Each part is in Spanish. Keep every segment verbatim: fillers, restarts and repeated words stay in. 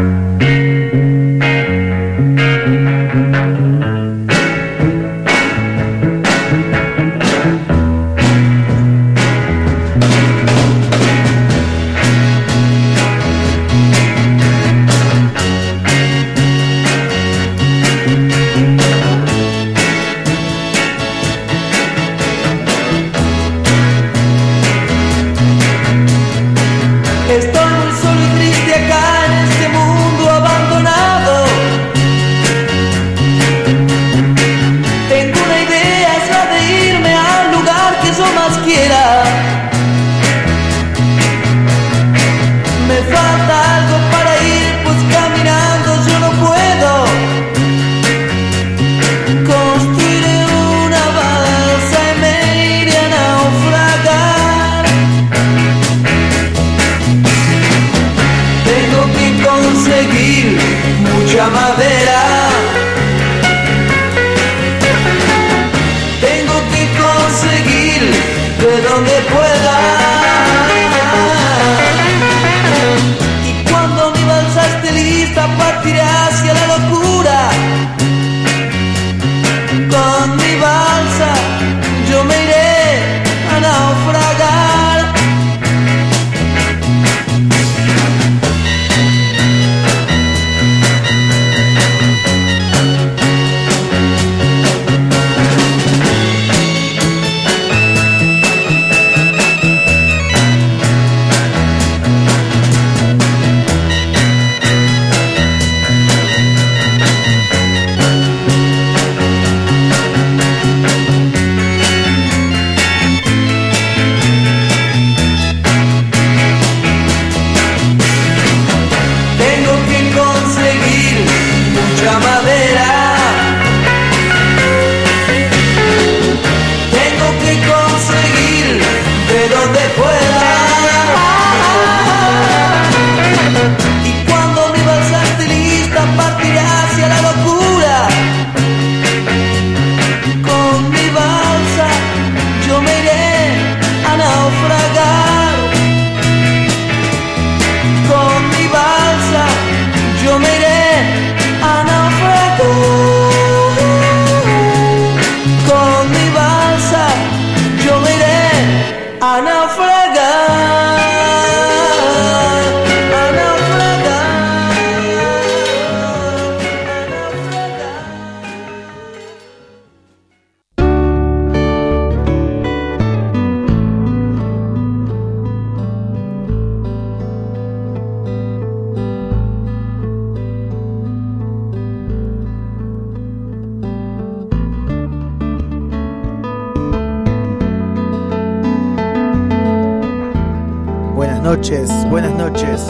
noches, buenas noches.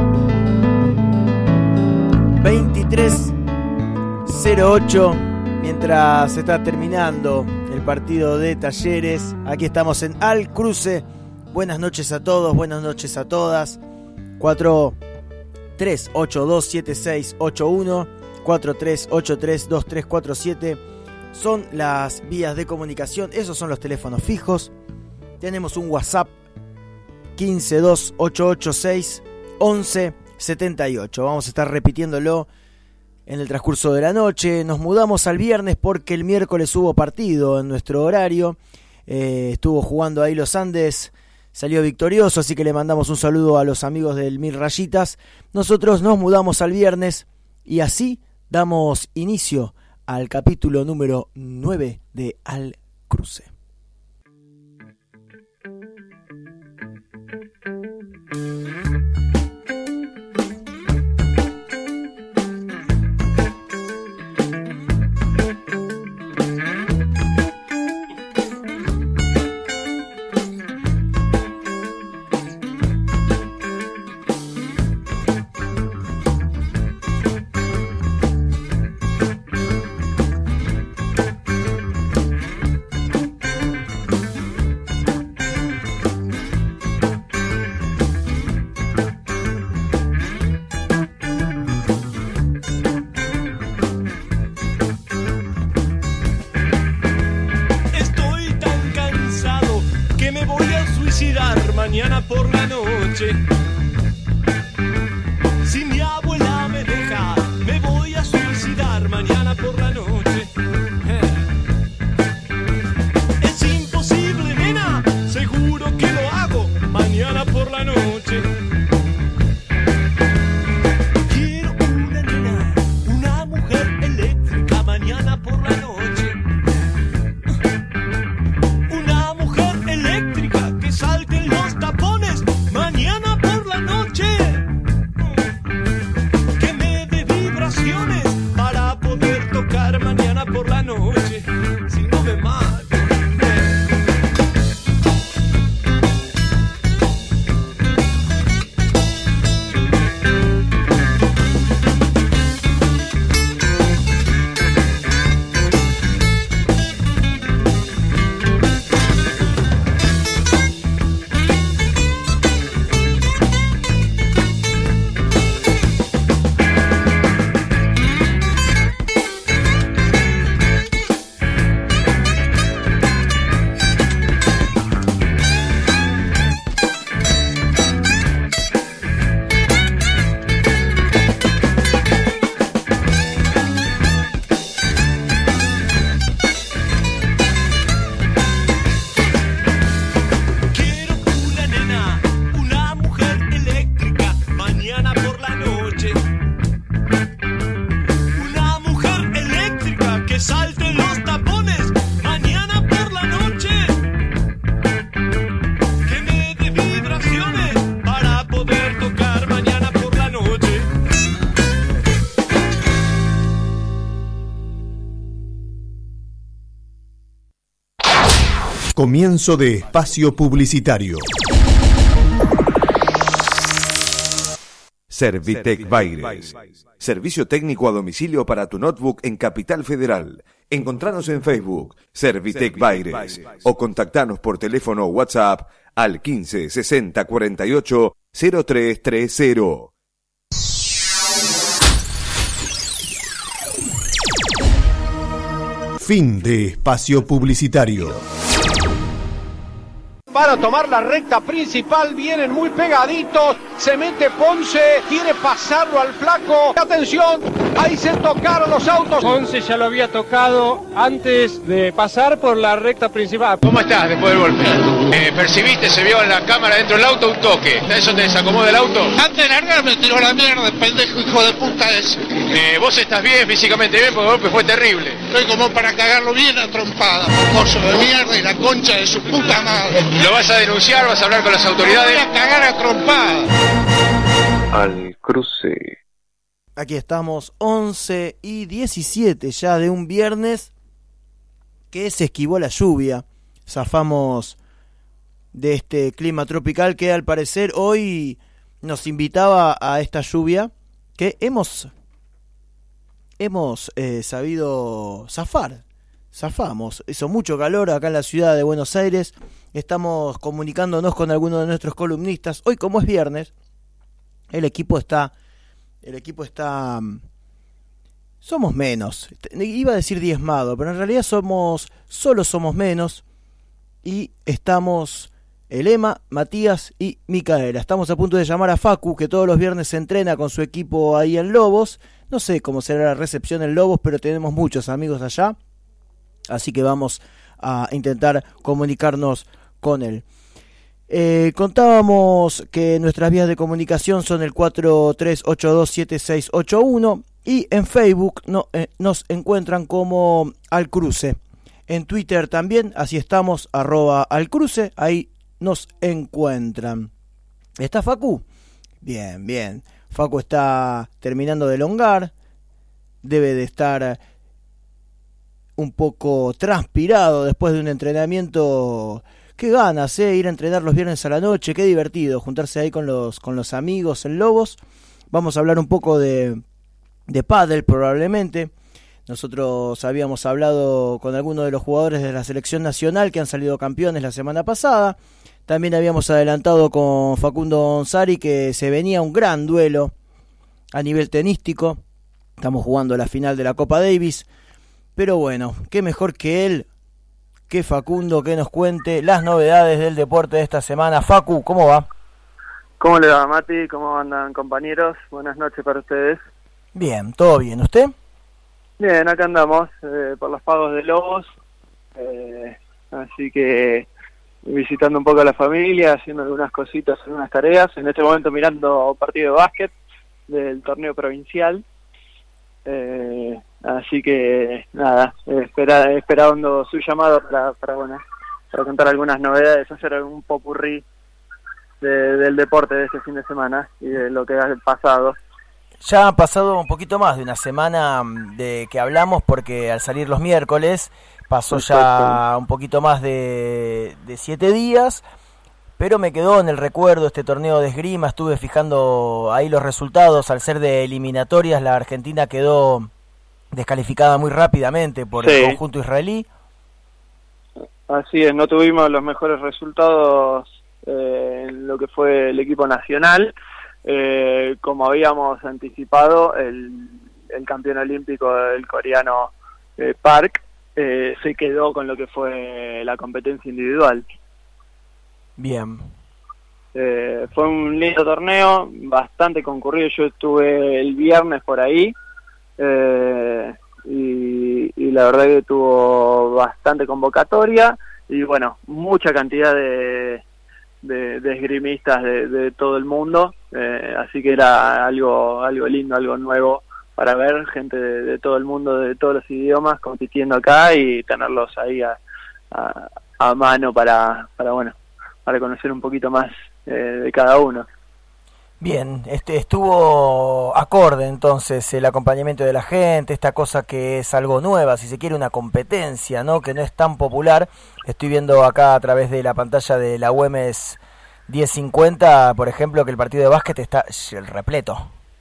veintitrés cero ocho, mientras se está terminando el partido de Talleres. Aquí estamos en Al Cruce. Buenas noches a todos, buenas noches a todas. cuatro tres ocho dos siete seis ocho uno, cuatro tres ocho tres dos tres cuatro siete son las vías de comunicación, esos son los teléfonos fijos. Tenemos un WhatsApp quince dos ocho ocho seis once setenta y ocho. Vamos a estar repitiéndolo en el transcurso de la noche. Nos mudamos al viernes porque el miércoles hubo partido en nuestro horario. Eh, estuvo jugando ahí los Andes, salió victorioso, así que le mandamos un saludo a los amigos del Mil Rayitas. Nosotros nos mudamos al viernes y así damos inicio al capítulo número nueve de Al Cruce. Mañana por la noche, si mi abuela por la noche. Quiero una nena, una mujer eléctrica mañana por la noche. Una mujer eléctrica que salte en los tapones mañana por la noche. Que me dé vibraciones para poder tocar mañana por la noche. Si no me mato. Comienzo de espacio publicitario. Servitec Baires. Servicio técnico a domicilio para tu notebook en Capital Federal. Encontranos en Facebook, Servitec Baires, o contactanos por teléfono o WhatsApp al quince sesenta cuarenta y ocho cero tres treinta. Fin de espacio publicitario. Para tomar la recta principal, vienen muy pegaditos, se mete Ponce, quiere pasarlo al flaco, atención, ahí se tocaron los autos. Ponce ya lo había tocado antes de pasar por la recta principal. ¿Cómo estás después del golpe? Eh, ¿Percibiste, se vio en la cámara dentro del auto un toque? ¿Eso te desacomoda el auto? Antes de largar me tiró la mierda, el pendejo hijo de puta ese. Eh, ¿Vos estás bien, físicamente bien? Porque el golpe fue terrible. Estoy como para cagarlo bien a trompada, coso de mierda y la concha de su puta madre. ¿Lo vas a denunciar? ¿Vas a hablar con las autoridades? Voy a cagar a trompada. Al cruce. Aquí estamos, once y diecisiete ya de un viernes que se esquivó la lluvia. Zafamos de este clima tropical que al parecer hoy nos invitaba a esta lluvia que hemos hemos eh, sabido zafar. Zafamos, hizo mucho calor acá en la ciudad de Buenos Aires. Estamos comunicándonos con algunos de nuestros columnistas. Hoy, como es viernes, el equipo está el equipo está somos menos. Iba a decir diezmado, pero en realidad somos solo somos menos y estamos Elema, Matías y Micaela. Estamos a punto de llamar a Facu, que todos los viernes se entrena con su equipo ahí en Lobos. No sé cómo será la recepción en Lobos, pero tenemos muchos amigos allá. Así que vamos a intentar comunicarnos con él. Eh, contábamos que nuestras vías de comunicación son el cuatro tres ocho dos siete seis ocho uno y en Facebook no, eh, nos encuentran como Al Cruce. En Twitter también, así estamos, arroba Al Cruce, ahí nos encuentran. ¿Está Facu? Bien, bien. Facu está terminando de elongar, debe de estar un poco transpirado después de un entrenamiento. Qué ganas, eh, ir a entrenar los viernes a la noche, qué divertido, juntarse ahí con los, con los amigos en Lobos. Vamos a hablar un poco de, de pádel probablemente. Nosotros habíamos hablado con algunos de los jugadores de la selección nacional que han salido campeones la semana pasada. También habíamos adelantado con Facundo Onsari que se venía un gran duelo a nivel tenístico. Estamos jugando la final de la Copa Davis. Pero bueno, qué mejor que él, que Facundo, que nos cuente las novedades del deporte de esta semana. Facu, ¿cómo va? ¿Cómo le va, Mati? ¿Cómo andan, compañeros? Buenas noches para ustedes. Bien, ¿todo bien? ¿Usted? Bien, acá andamos, eh, por los pagos de Lobos. Eh, así que, visitando un poco a la familia, haciendo algunas cositas, algunas tareas. En este momento mirando partido de básquet del torneo provincial. Eh, así que nada, espera, esperando su llamado para, para, bueno, para contar algunas novedades, hacer algún popurrí de, del deporte de este fin de semana y de lo que ha pasado. Ya ha pasado un poquito más de una semana de que hablamos, porque al salir los miércoles pasó ya un poquito más de, de siete días, pero me quedó en el recuerdo este torneo de esgrima. Estuve fijando ahí los resultados. Al ser de eliminatorias, la Argentina quedó descalificada muy rápidamente por sí. el conjunto israelí. Así es, no tuvimos los mejores resultados eh, en lo que fue el equipo nacional. Eh, como habíamos anticipado, el, el campeón olímpico, el coreano eh, Park, eh, se quedó con lo que fue la competencia individual. Bien. Eh, fue un lindo torneo, bastante concurrido. Yo estuve el viernes por ahí eh, y, y la verdad que tuvo bastante convocatoria y bueno, mucha cantidad de De, de esgrimistas de, de todo el mundo, eh, así que era algo algo lindo, algo nuevo para ver, gente de, de todo el mundo, de todos los idiomas compitiendo acá y tenerlos ahí a, a, a mano para, para bueno, para conocer un poquito más eh, de cada uno. Bien, este estuvo acorde entonces el acompañamiento de la gente, esta cosa que es algo nueva, si se quiere, una competencia, ¿no? Que no es tan popular. Estoy viendo acá a través de la pantalla de la Güemes diez cincuenta, por ejemplo, que el partido de básquet está el repleto.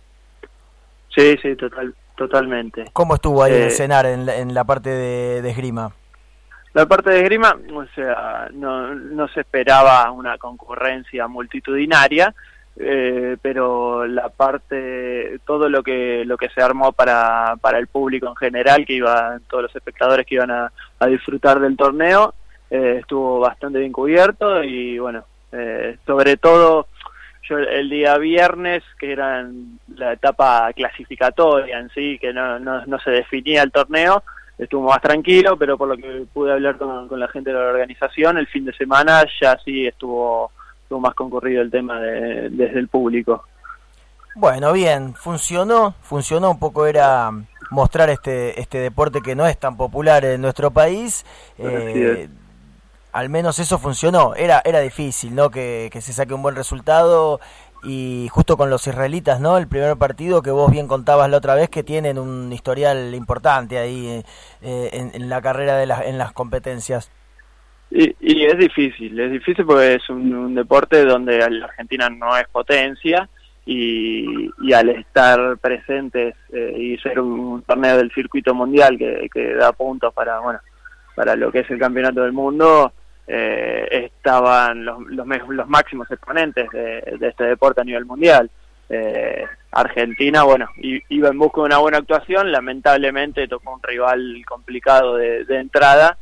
Sí, sí, total, totalmente. ¿Cómo estuvo ahí eh, el cenar en la, en la parte de, de esgrima? La parte de esgrima, o sea, no, no se esperaba una concurrencia multitudinaria, Eh, pero la parte, todo lo que lo que se armó para para el público en general, que iba, todos los espectadores que iban a, a disfrutar del torneo, eh, estuvo bastante bien cubierto y bueno, eh, sobre todo yo el día viernes, que era la etapa clasificatoria en sí, que no, no, no se definía el torneo, estuvo más tranquilo, pero por lo que pude hablar con, con la gente de la organización, el fin de semana ya sí estuvo más concurrido el tema de, desde el público. Bueno, bien, funcionó, funcionó un poco, era mostrar este este deporte que no es tan popular en nuestro país, eh, al menos eso funcionó. Era era difícil, ¿no? Que, que se saque un buen resultado, y justo con los israelitas, ¿no? El primer partido que vos bien contabas la otra vez, que tienen un historial importante ahí eh, en, en la carrera de las en las competencias. Y, y es difícil, es difícil porque es un, un deporte donde la Argentina no es potencia y, y al estar presentes eh, y ser un, un torneo del circuito mundial que, que da puntos para bueno para lo que es el campeonato del mundo, eh, estaban los, los, los máximos exponentes de, de este deporte a nivel mundial. Eh, Argentina, bueno, iba en busca de una buena actuación, lamentablemente tocó un rival complicado de, de entrada.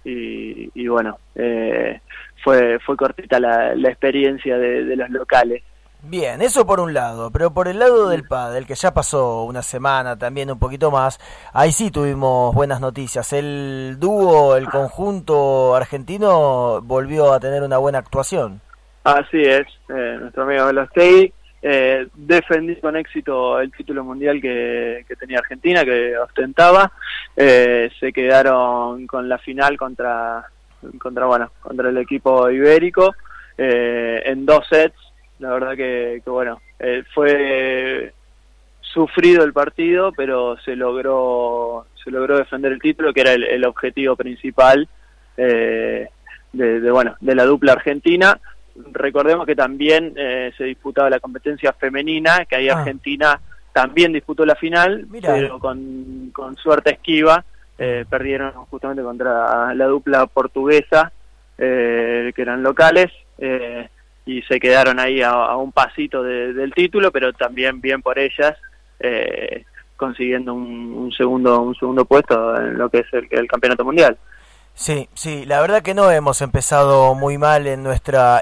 Y, y bueno, eh, fue fue cortita la, la experiencia de, de los locales. Bien, eso por un lado, pero por el lado del pádel, que ya pasó una semana, también un poquito más, ahí sí tuvimos buenas noticias. El dúo, el conjunto argentino volvió a tener una buena actuación. Así es, eh, nuestro amigo Velostey eh, defendió con éxito el título mundial que, que tenía Argentina, que ostentaba. Eh, se quedaron con la final contra contra bueno contra el equipo ibérico eh, en dos sets. La verdad que, que bueno, eh, fue sufrido el partido, pero se logró se logró defender el título, que era el, el objetivo principal eh, de, de bueno de la dupla argentina. Recordemos que también eh, se disputaba la competencia femenina, que ahí ah. Argentina también disputó la final. Mirá. Pero con, con suerte esquiva eh, perdieron justamente contra la dupla portuguesa, eh, que eran locales, eh, y se quedaron ahí a, a un pasito de, del título, pero también bien por ellas, eh, consiguiendo un, un segundo un segundo puesto en lo que es el, el campeonato mundial. Sí, sí, la verdad que no hemos empezado muy mal en nuestra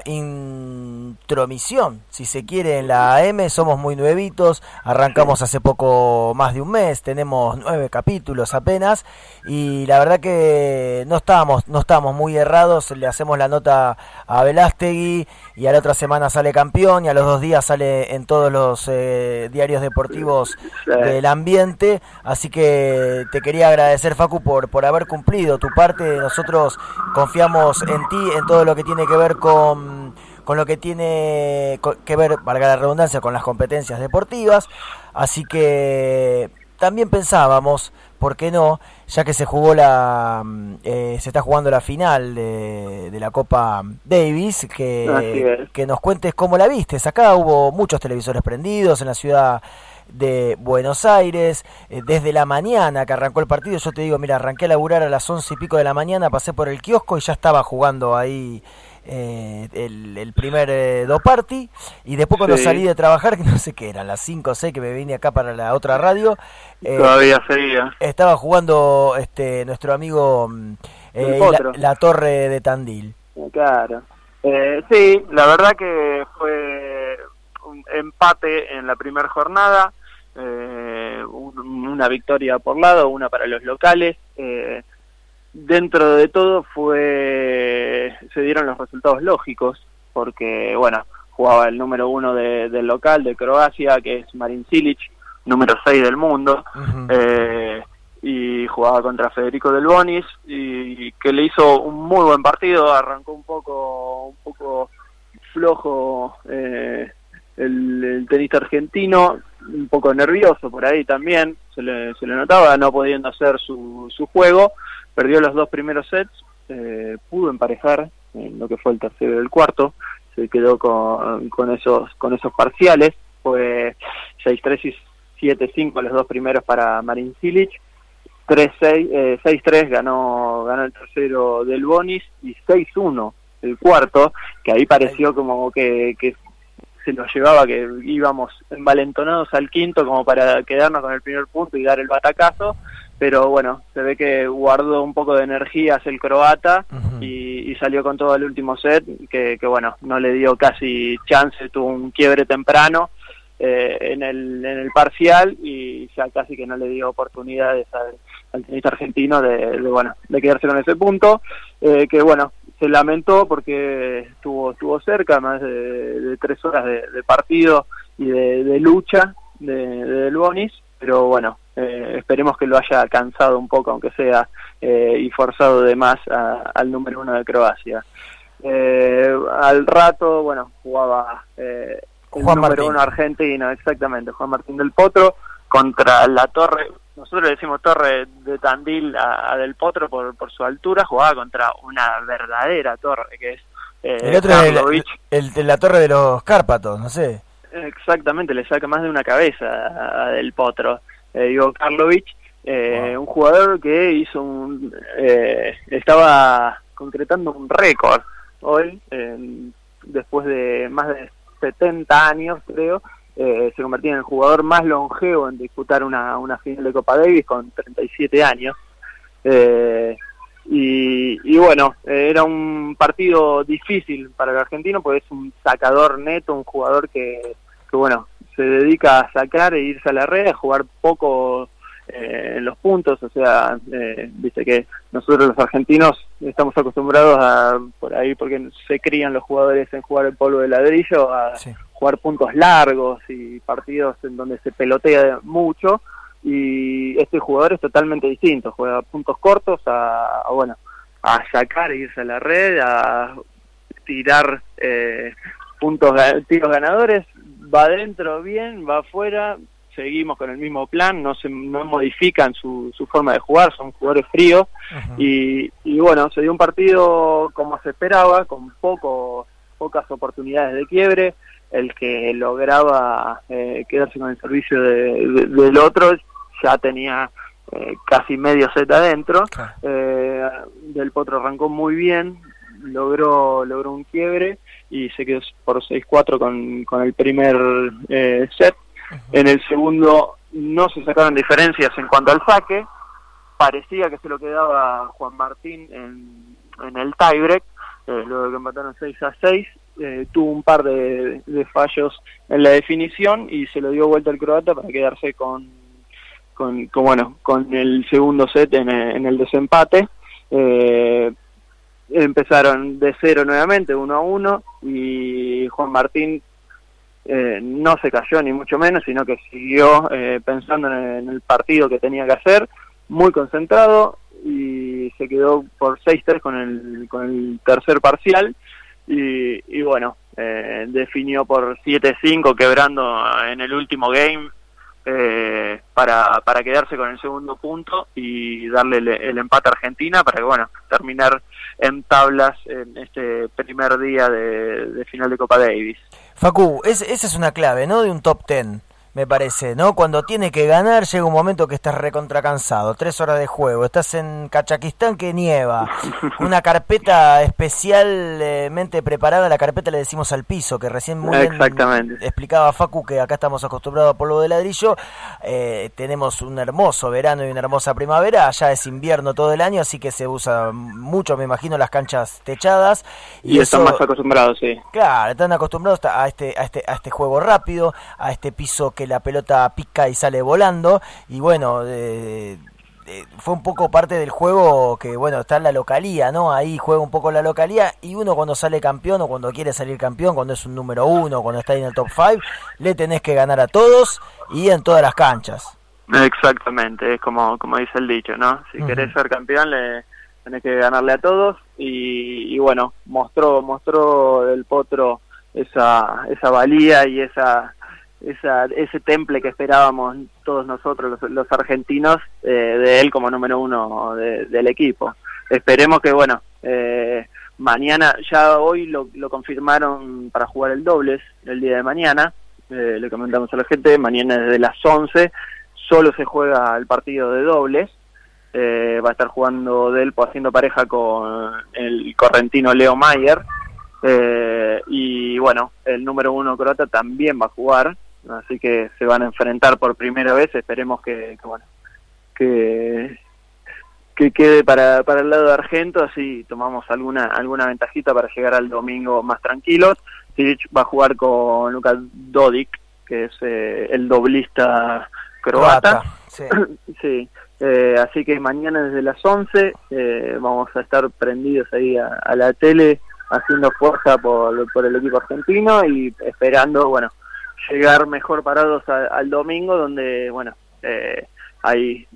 intromisión, si se quiere, en la A M, somos muy nuevitos, arrancamos hace poco más de un mes, tenemos nueve capítulos apenas, y la verdad que no estábamos, no estábamos muy errados, le hacemos la nota a Velástegui, y a la otra semana sale campeón, y a los dos días sale en todos los eh, diarios deportivos del ambiente, así que te quería agradecer, Facu, por, por haber cumplido tu parte. Nosotros confiamos en ti, en todo lo que tiene que ver con, con lo que tiene que ver, valga la redundancia, con las competencias deportivas. Así que también pensábamos, ¿por qué no? Ya que se jugó la, eh, se está jugando la final de, de la Copa Davis, que, que nos cuentes cómo la vistes. Acá hubo muchos televisores prendidos en la ciudad de Buenos Aires, eh, desde la mañana que arrancó el partido. Yo te digo, mira, arranqué a laburar a las once y pico de la mañana, pasé por el kiosco y ya estaba jugando ahí eh, el, el primer eh, do party, y después cuando sí. salí de trabajar, que no sé qué eran, las cinco o seis que me vine acá para la otra radio, eh, todavía seguía, estaba jugando este nuestro amigo eh, la, la Torre de Tandil. Claro, eh, sí, la verdad que fue un empate en la primera jornada, eh, un, una victoria por lado, una para los locales. Eh, dentro de todo fue se dieron los resultados lógicos, porque bueno, jugaba el número uno de, del local de Croacia, que es Marin Cilic, número seis del mundo, uh-huh. eh, y jugaba contra Federico Del Bonis, y que le hizo un muy buen partido. Arrancó un poco un poco flojo eh, el, el tenista argentino, un poco nervioso por ahí también, se le, se le notaba, no pudiendo hacer su, su juego. Perdió los dos primeros sets, eh, pudo emparejar en lo que fue el tercero y el cuarto, se quedó con, con esos con esos parciales, fue seis tres y siete cinco los dos primeros para Marin Cilic, tres seis, eh, seis tres ganó, ganó el tercero Del Bonis, y seis uno el cuarto, que ahí pareció como que, que se nos llevaba, que íbamos envalentonados al quinto como para quedarnos con el primer punto y dar el batacazo, pero bueno, se ve que guardó un poco de energías el croata, uh-huh. y, y salió con todo el último set, que, que bueno, no le dio casi chance, tuvo un quiebre temprano eh, en el en el parcial, y ya casi que no le dio oportunidades al, al tenista argentino de, de bueno de quedarse con ese punto, eh, que bueno, se lamentó porque estuvo estuvo cerca, más de, de tres horas de, de partido y de, de lucha de, de Del Bonis, pero bueno, eh, esperemos que lo haya cansado un poco, aunque sea, eh, y forzado de más a, al número uno de Croacia. Eh, al rato, bueno, jugaba eh, el Juan número Martín. uno argentino, exactamente, Juan Martín del Potro, contra la Torre. Nosotros le decimos Torre de Tandil a, a Del Potro por, por su altura. Jugaba contra una verdadera torre, que es eh, el otro es el, el, el, la Torre de los Cárpatos, no sé. Exactamente, le saca más de una cabeza a, a Del Potro. Eh, Ivo Karlovic, eh, wow. un jugador que hizo un eh, estaba concretando un récord hoy, eh, después de más de setenta años, creo. Eh, se convertía en el jugador más longevo en disputar una, una final de Copa Davis, con treinta y siete años. Eh, y, y bueno, eh, era un partido difícil para el argentino, porque es un sacador neto, un jugador que, que bueno, se dedica a sacar e irse a la red, a jugar poco eh, en los puntos. O sea, eh, viste que nosotros los argentinos estamos acostumbrados a, por ahí, porque se crían los jugadores en jugar el polvo de ladrillo, a sí. jugar puntos largos y partidos en donde se pelotea mucho, y este jugador es totalmente distinto, juega puntos cortos, a, a bueno, a sacar e irse a la red, a tirar eh, puntos, tiros ganadores, va adentro bien, va afuera, seguimos con el mismo plan, no se no modifican su, su forma de jugar, son jugadores fríos. Uh-huh. y, y bueno, se dio un partido como se esperaba, con poco, pocas oportunidades de quiebre. El que lograba eh, quedarse con el servicio de, de, del otro ya tenía eh, casi medio set adentro. Okay. eh, Del Potro arrancó muy bien, logró logró un quiebre y se quedó por seis cuatro con, con el primer eh, set. Uh-huh. En el segundo no se sacaron diferencias en cuanto al saque, parecía que se lo quedaba Juan Martín en, en el tiebreak, eh, luego de que empataron seis a seis, eh, tuvo un par de, de fallos en la definición y se lo dio vuelta al croata para quedarse con, con, con bueno, con el segundo set en, en el desempate. Eh, empezaron de cero nuevamente, uno a uno, y Juan Martín eh, no se cayó ni mucho menos, sino que siguió eh, pensando en el, en el partido que tenía que hacer, muy concentrado, y se quedó por seis tres con el, con el tercer parcial, y, y bueno, eh, definió por siete cinco, quebrando en el último game, Eh, para, para quedarse con el segundo punto y darle el, el empate a Argentina para que, bueno, terminar en tablas en este primer día de, de final de Copa Davis. Facu, es, esa es una clave, ¿no? De un top ten, me parece, ¿no? Cuando tiene que ganar llega un momento que estás recontra cansado, tres horas de juego, estás en Kazajistán que nieva, una carpeta especialmente preparada, la carpeta le decimos al piso, que recién muy bien explicaba Facu que acá estamos acostumbrados a polvo de ladrillo, eh, tenemos un hermoso verano y una hermosa primavera, allá es invierno todo el año, así que se usa mucho, me imagino, las canchas techadas. Y, y están eso, más acostumbrados, sí. Claro, están acostumbrados a este, a este, a este juego rápido, a este piso que la pelota pica y sale volando, y bueno, eh, eh, fue un poco parte del juego que, bueno, está en la localía, ¿no? Ahí juega un poco la localía, y uno cuando sale campeón, o cuando quiere salir campeón, cuando es un número uno, cuando está ahí en el top cinco, le tenés que ganar a todos, y en todas las canchas. Exactamente, es como, como dice el dicho, ¿no? Si uh-huh. querés ser campeón, le tenés que ganarle a todos, y, y bueno, mostró, mostró el Potro esa, esa valía y esa... Esa, ese temple que esperábamos todos nosotros los, los argentinos eh, de él como número uno de, del equipo. Esperemos que, bueno, eh, mañana, ya hoy lo, lo confirmaron para jugar el dobles el día de mañana, eh, le comentamos a la gente, mañana desde las once solo se juega el partido de dobles, eh, va a estar jugando Delpo haciendo pareja con el correntino Leo Mayer, eh, y bueno, el número uno croata también va a jugar, así que se van a enfrentar por primera vez. Esperemos que, que bueno que que quede para para el lado de Argento, así tomamos alguna alguna ventajita para llegar al domingo más tranquilos. Silic va a jugar con Luka Dodik, que es eh, el doblista croata, croata sí, sí. Eh, así que mañana desde las once eh, vamos a estar prendidos ahí a, a la tele haciendo fuerza por, por el equipo argentino y esperando, bueno, llegar mejor parados a, al domingo, donde, bueno, eh, hay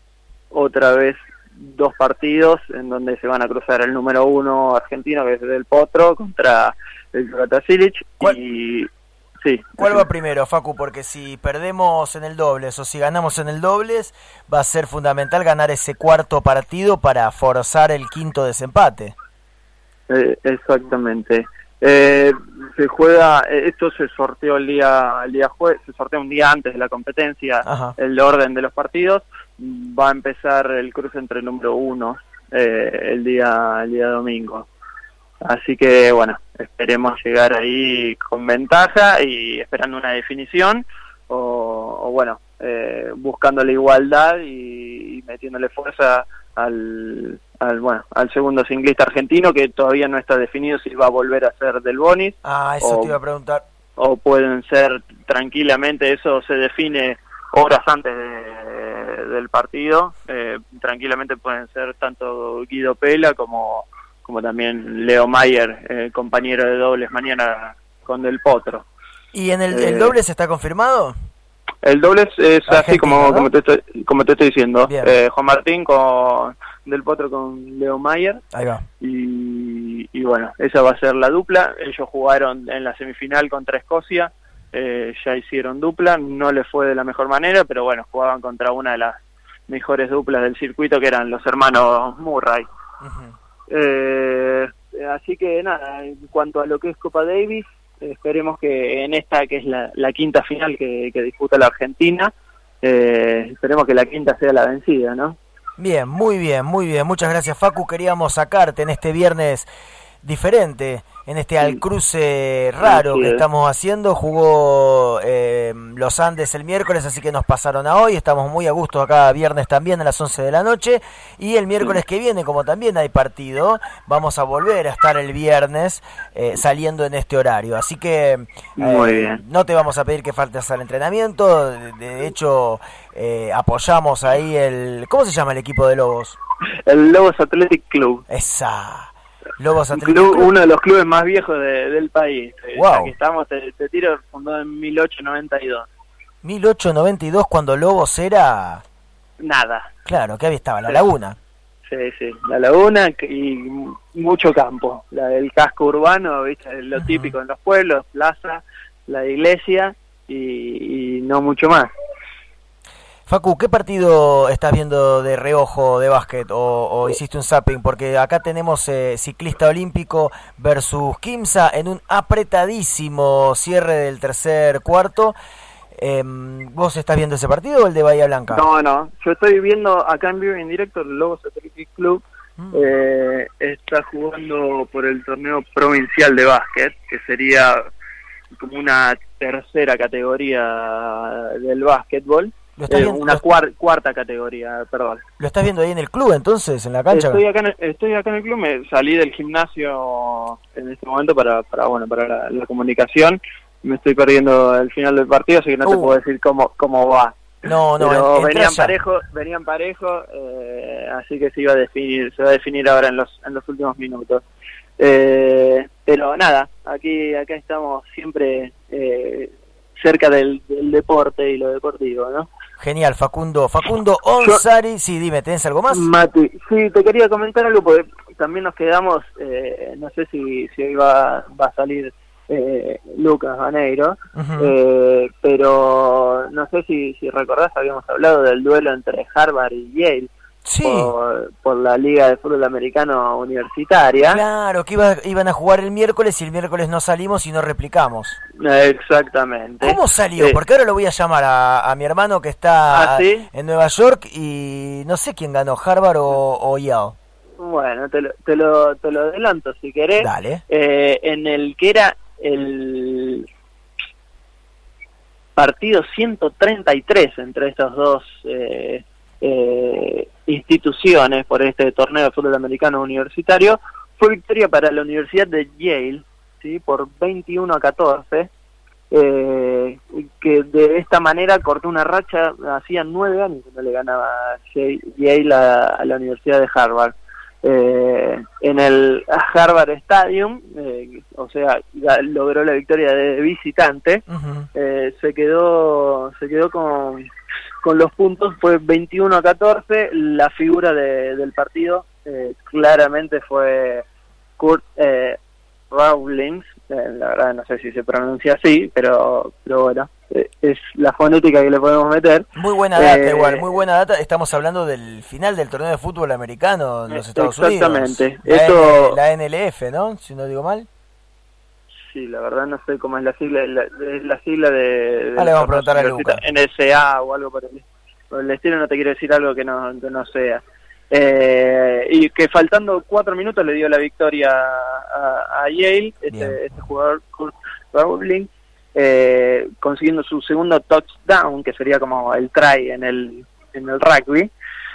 otra vez dos partidos en donde se van a cruzar el número uno argentino, que es Del Potro, contra el croata Silic. Y sí. ¿Cuál va primero, Facu? Porque si perdemos en el dobles o si ganamos en el dobles, va a ser fundamental ganar ese cuarto partido para forzar el quinto desempate. Eh, exactamente. Eh, se juega, esto se sorteó el día el día jueves, se sortea un día antes de la competencia. Ajá. El orden de los partidos. Va a empezar el cruce entre el número uno eh, el día el día domingo. Así que bueno, esperemos llegar ahí con ventaja y esperando una definición o, o bueno, eh, buscando la igualdad y, y metiéndole fuerza al al bueno al segundo singlista argentino, que todavía no está definido si va a volver a ser Del Bonis. Ah, eso o, te iba a preguntar. O pueden ser tranquilamente, eso se define horas antes de, del partido. Eh, tranquilamente pueden ser tanto Guido Pela como como también Leo Mayer, eh, compañero de dobles mañana con Del Potro. ¿Y en el, eh, el dobles está confirmado? El dobles es Argentina, así como, ¿no? como, te estoy, como te estoy diciendo. Eh, Juan Martín con Del Potro con Leo Mayer. Ahí va. Y, y bueno, esa va a ser la dupla. Ellos jugaron en la semifinal contra Escocia. Eh, ya hicieron dupla. No les fue de la mejor manera, pero bueno, jugaban contra una de las mejores duplas del circuito, que eran los hermanos Murray. Uh-huh. Eh, así que nada, en cuanto a lo que es Copa Davis, esperemos que en esta, que es la, la quinta final que, que disputa la Argentina, eh, esperemos que la quinta sea la vencida, ¿no? Bien, muy bien, muy bien. Muchas gracias, Facu. Queríamos sacarte en este viernes diferente, en este alcruce raro que estamos haciendo. Jugó eh, los Andes el miércoles, así que nos pasaron a hoy. Estamos muy a gusto acá viernes también a las once de la noche. Y el miércoles que viene, como también hay partido, vamos a volver a estar el viernes eh, saliendo en este horario. Así que eh, muy bien. No te vamos a pedir que faltes al entrenamiento. De, de hecho, eh, apoyamos ahí el... ¿Cómo se llama el equipo de Lobos? El Lobos Athletic Club. Esa... Lobos Athletic Club, Club. Uno de los clubes más viejos de, del país. Wow. Aquí estamos, te, te tiro, fundado en mil ochocientos noventa y dos. mil ochocientos noventa y dos, cuando Lobos era... Nada. Claro, que ahí estaba, la laguna. Sí, sí, la laguna y mucho campo. La, el casco urbano, ¿viste? Lo uh-huh. típico en los pueblos, plaza, la iglesia y, y no mucho más. Facu, ¿qué partido estás viendo de reojo de básquet o, o hiciste un zapping? Porque acá tenemos eh, ciclista olímpico versus Quimsa en un apretadísimo cierre del tercer cuarto. Eh, ¿Vos estás viendo ese partido o el de Bahía Blanca? No, no, yo estoy viendo acá en vivo y en directo el Lobos Athletic Club. Mm. Eh, está jugando por el torneo provincial de básquet, que sería como una tercera categoría del básquetbol. ¿Lo estás eh, viendo? Una cuar- cuarta categoría, perdón. ¿Lo estás viendo ahí en el club entonces, en la cancha? Estoy acá en el, estoy acá en el club, me salí del gimnasio en este momento para, para bueno, para la, la comunicación. Me estoy perdiendo el final del partido, así que no uh. te puedo decir cómo cómo va. No, no, Pero en, venían ya. parejos, venían parejos, eh, así que se iba a definir, se va a definir ahora en los en los últimos minutos. Eh, pero nada, aquí acá estamos siempre eh, cerca del, del deporte y lo deportivo, ¿no? Genial, Facundo. Facundo Onsari, sí, dime, ¿tenés algo más? Mati, sí, te quería comentar algo, porque también nos quedamos, eh, no sé si, si hoy va, va a salir eh, Lucas Baneiro, uh-huh. eh, pero no sé si, si recordás, habíamos hablado del duelo entre Harvard y Yale. Sí. Por, por la Liga de Fútbol Americano Universitaria. Claro, que iba, iban a jugar el miércoles y el miércoles no salimos y no replicamos. Exactamente. ¿Cómo salió? Eh, Porque ahora lo voy a llamar a, a mi hermano que está ¿Ah, sí? en Nueva York y no sé quién ganó, Harvard o, o Yale. Bueno, te lo, te, lo, te lo adelanto si querés. Dale. Eh, en el que era el partido ciento treinta y tres entre estos dos eh, eh, instituciones por este torneo de fútbol americano universitario, fue victoria para la Universidad de Yale, ¿sí? Por veintiuno a catorce, eh, que de esta manera cortó una racha. Hacía nueve años que no le ganaba Yale a, a la Universidad de Harvard. Eh, en el Harvard Stadium, eh, o sea, logró la victoria de visitante. Uh-huh. eh, se quedó se quedó con, con los puntos, fue veintiuno a catorce. La figura de, del partido eh, claramente fue Kurt eh, Rawlings, eh, la verdad no sé si se pronuncia así, pero, pero bueno, eh, es la fonética que le podemos meter. Muy buena data, eh, igual, muy buena data. Estamos hablando del final del torneo de fútbol americano en los Estados exactamente. Unidos. La, Esto, N, la N L F, ¿no? Si no digo mal. Sí, la verdad no sé cómo es la sigla, la, la sigla de... de ah, le vamos a preguntar a Lucas. N S A o algo por el, por el estilo, no te quiero decir algo que no, que no sea. Eh, y que faltando cuatro minutos le dio la victoria a, a Yale, este, este jugador Kurt Rawlings, eh, consiguiendo su segundo touchdown, que sería como el try en el en el rugby,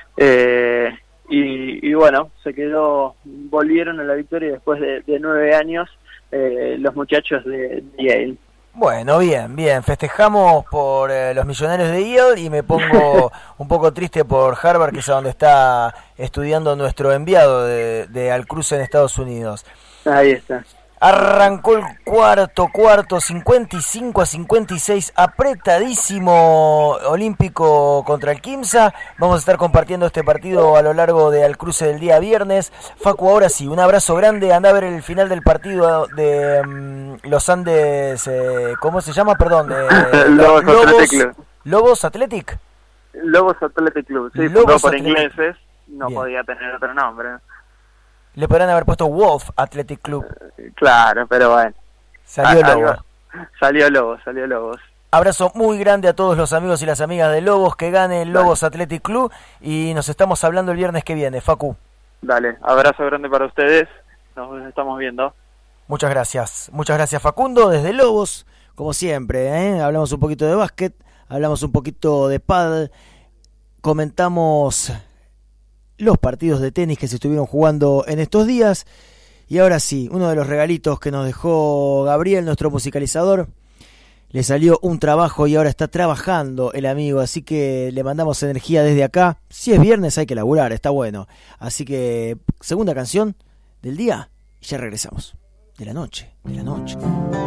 eh, y, y bueno, se quedó, volvieron a la victoria después de, de nueve años eh, los muchachos de, de Yale. Bueno, bien, bien, festejamos por eh, los millonarios de Yale y me pongo un poco triste por Harvard, que es a donde está estudiando nuestro enviado de, de Al Cruce en Estados Unidos. Ahí está. Arrancó el cuarto, cuarto, cincuenta y cinco a cincuenta y seis, apretadísimo Olímpico contra el Quimsa. Vamos a estar compartiendo este partido a lo largo de Al Cruce del día viernes. Facu, ahora sí, un abrazo grande, anda a ver el final del partido de um, los Andes, eh, ¿cómo se llama? Perdón, eh, Lobos, Lobos Athletic Club. Lobos Athletic. Lobos Athletic Club, sí, Lobos por Athletic. ingleses, no Bien. Podía tener otro nombre. Le podrían haber puesto Wolf Athletic Club. Claro, pero bueno. Salió Ah, Lobos. algo- Salió Lobos, salió Lobos. Abrazo muy grande a todos los amigos y las amigas de Lobos, que gane el Lobos Athletic Club, y nos estamos hablando el viernes que viene, Facu. Dale, abrazo grande para ustedes, nos estamos viendo. Muchas gracias, muchas gracias Facundo, desde Lobos, como siempre, ¿eh? Hablamos un poquito de básquet, hablamos un poquito de pádel, comentamos los partidos de tenis que se estuvieron jugando en estos días, y ahora sí, uno de los regalitos que nos dejó Gabriel, nuestro musicalizador, le salió un trabajo y ahora está trabajando el amigo, así que le mandamos energía desde acá. Si es viernes hay que laburar, está bueno, así que segunda canción del día y ya regresamos. De la noche, de la noche.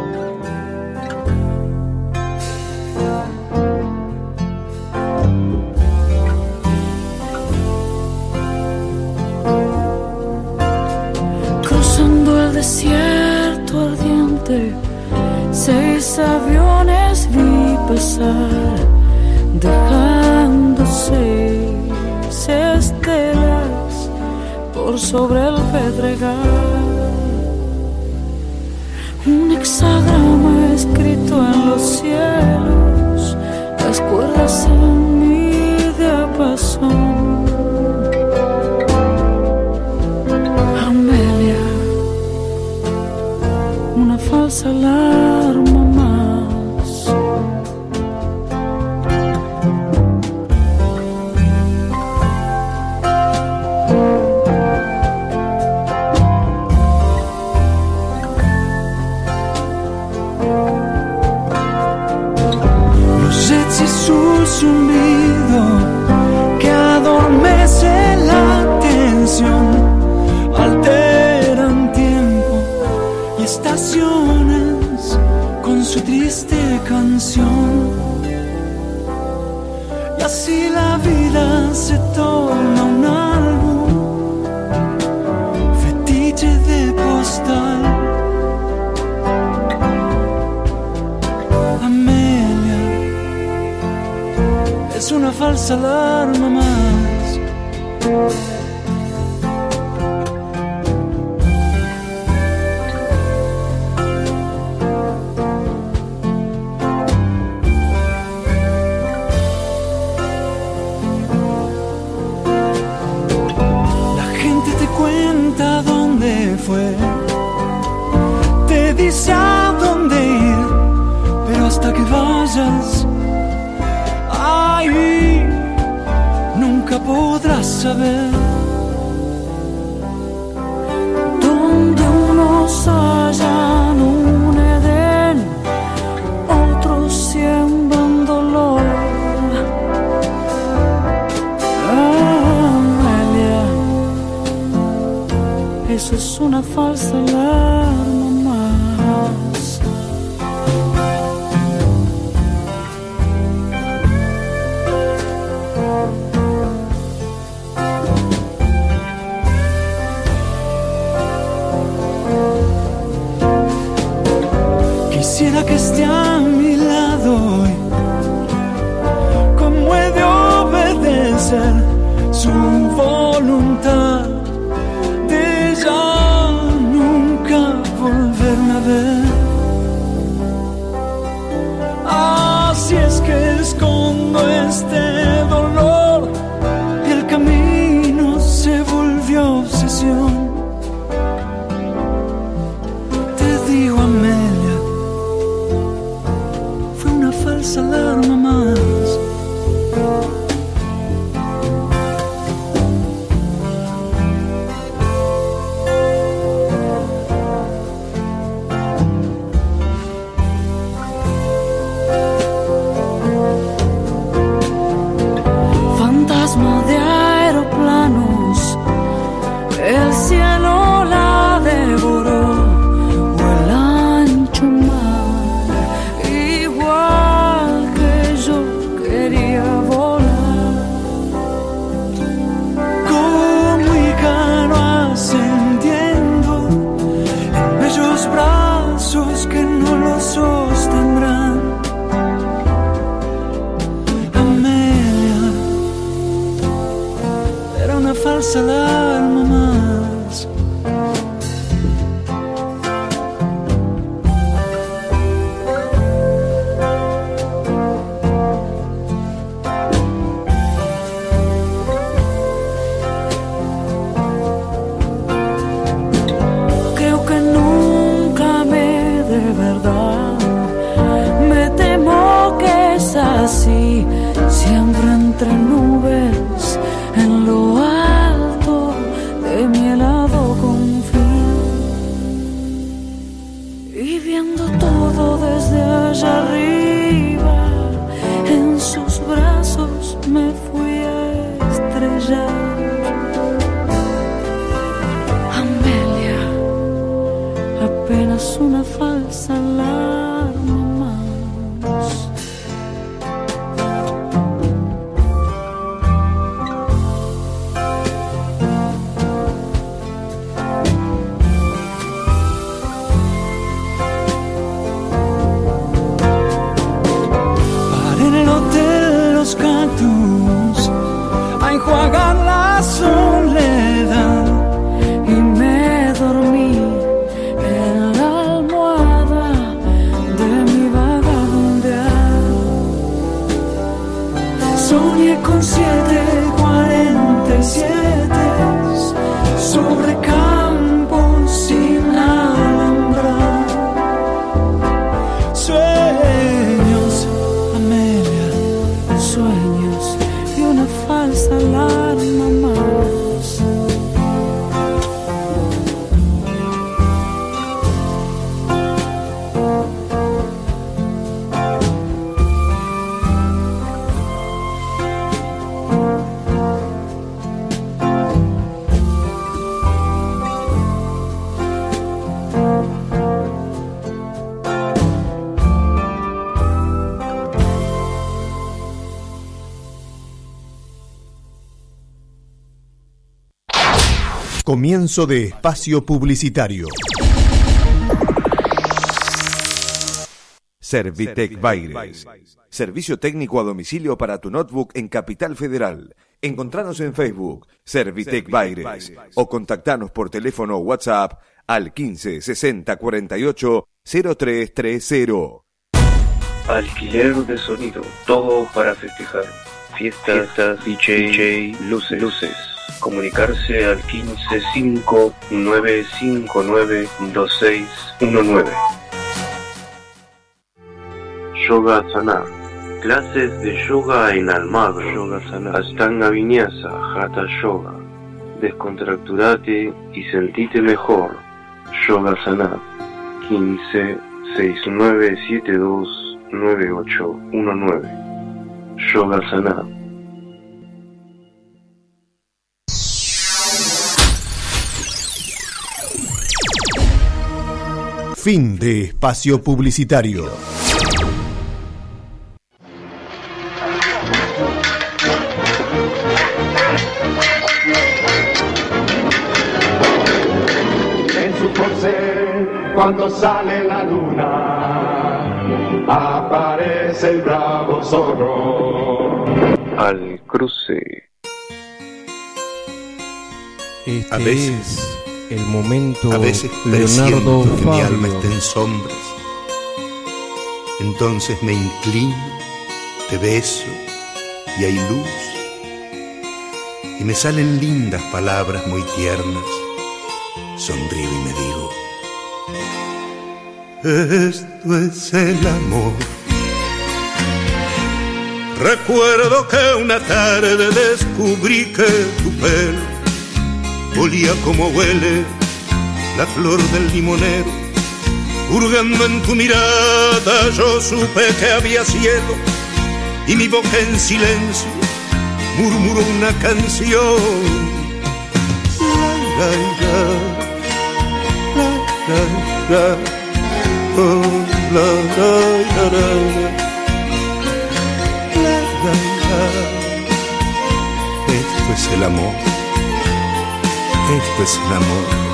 Cruzando el desierto ardiente, seis aviones vi pasar, dejando seis estelas por sobre el pedregal. Un hexagrama escrito en los cielos, las cuerdas en mi diapasón. Amelia, una falsa alarma más. Sul zumbido que adormece la atención, alteran tiempo y estaciones con su triste canción. Y así la vida se torna un álbum, fetiche de postal. Es una falsa alarma más. La gente te cuenta dónde fue, te dice a dónde ir, pero hasta que vayas ahí nunca podrás saber donde unos hallan un Edén, otros siembran dolor. Amelia, eso es una falsa alarma más. Quisiera que esté a mi lado hoy, como he de obedecer su voluntad de ya nunca volverme a ver. Así es que escondo este dolor y el camino se volvió obsesión. Te digo, Amelia, falsa alarma más. siete con siete cuarenta y siete sobre campos sin alambrar. Sueños, Amelia, sueños y una falsa alarma más. Comienzo de espacio publicitario. Servitec Baires. Servicio técnico a domicilio para tu notebook en Capital Federal. Encontranos en Facebook, Servitec Baires, o contactanos por teléfono o WhatsApp al quince sesenta cuarenta y ocho cero tres treinta. Alquiler de sonido, todo para festejar. Fiestas, Fiestas D J, D J, luces, luces. Comunicarse al quince cinco nueve cinco nueve dos seis uno nueve. Yoga Sana. Clases de yoga en Almagro. Yoga Sana. Ashtanga Vinyasa, Hatha Yoga. Descontracturate y sentite mejor. Yoga Sana. quince sesenta y nueve setenta y dos noventa y ocho diecinueve. Yoga Sana. Fin de espacio publicitario. En su corcel, cuando sale la luna, aparece el bravo zorro. Al cruce. Este A veces, es el momento a veces Leonardo presiento que mi Fabio. alma está en sombras. Entonces me inclino, te beso y hay luz. Y me salen lindas palabras muy tiernas. Sonrío y me digo: esto es el amor. Recuerdo que una tarde descubrí que tu pelo olía como huele la flor del limonero. Hurgando en tu mirada yo supe que había cielo, y mi boca en silencio murmuró una canción. La, la, la, la, la, oh, la, la, la, la, la, la, la. Esto es el amor. Esto es el amor.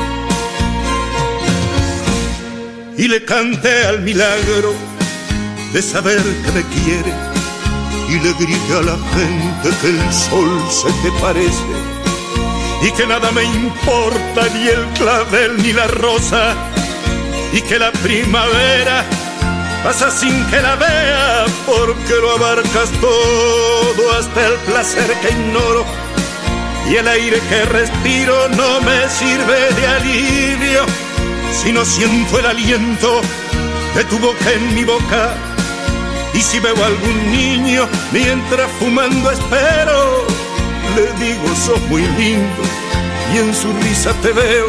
Y le canté al milagro de saber que me quiere, y le grité a la gente que el sol se te parece, y que nada me importa, ni el clavel ni la rosa, y que la primavera pasa sin que la vea, porque lo abarcas todo, hasta el placer que ignoro. Y el aire que respiro no me sirve de alivio si no siento el aliento de tu boca en mi boca. Y si veo a algún niño mientras fumando espero, le digo: sos muy lindo, y en su risa te veo.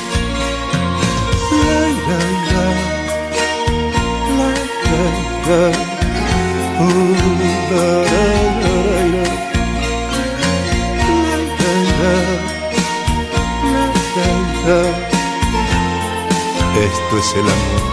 La, la, la, la, la, oh, la, la, la, la. Esto es el amor.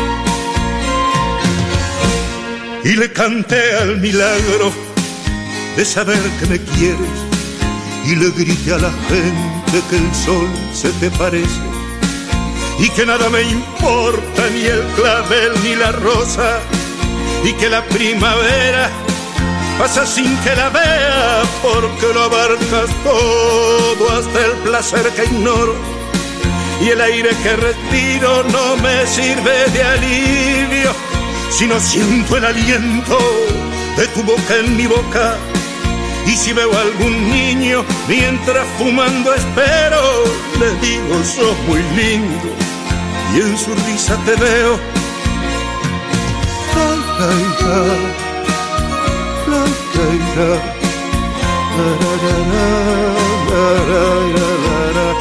Y le canté al milagro de saber que me quieres, y le grité a la gente que el sol se te parece, y que nada me importa, ni el clavel ni la rosa, y que la primavera pasa sin que la vea, porque lo abarcas todo, hasta el placer que ignoro. Y el aire que respiro no me sirve de alivio si no siento el aliento de tu boca en mi boca. Y si veo a algún niño mientras fumando espero, le digo sos muy lindo y en su risa te veo. La, la, la, la, la, la, la, la, la, la, la,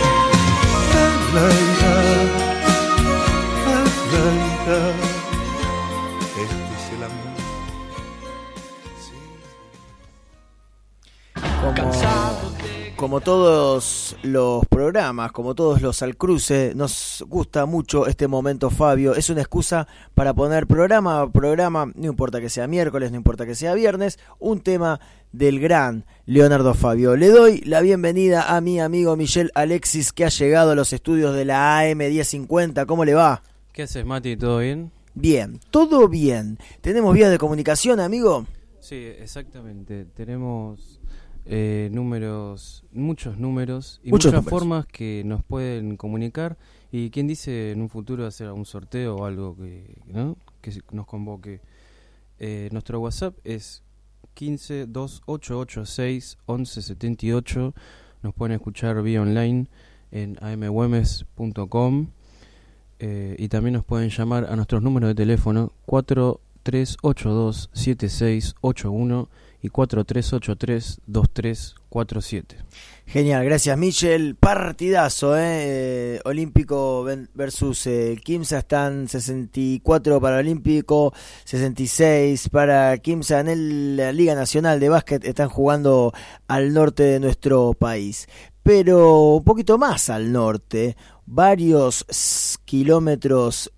Como, como todos los programas, como todos los Al Cruce, nos gusta mucho este momento, Fabio. Es una excusa para poner programa a programa, no importa que sea miércoles, no importa que sea viernes, un tema del gran Leonardo Fabio. Le doy la bienvenida a mi amigo Michel Alexis, que ha llegado a los estudios de la A M diez cincuenta. ¿Cómo le va? ¿Qué haces, Mati? ¿Todo bien? Bien, todo bien. ¿Tenemos vías de comunicación, amigo? Sí, exactamente. Tenemos eh, números, muchos números y muchos muchas números. formas que nos pueden comunicar. Y quién dice en un futuro hacer un sorteo o algo que, ¿no? que nos convoque. Eh, nuestro WhatsApp es quince, dos ocho ocho seis, once setenta y ocho. Nos pueden escuchar vía online en a m güemes punto com. Eh, y también nos pueden llamar a nuestros números de teléfono cuatro tres ocho dos siete seis ocho uno y cuatro tres ocho tres dos tres cuatro siete. Genial, gracias Michel. Partidazo, ¿eh? Olímpico versus eh, Quimsa. Están sesenta y cuatro para Olímpico, sesenta y seis para Quimsa. En el, la Liga Nacional de Básquet están jugando al norte de nuestro país, pero un poquito más al norte, varios kilómetros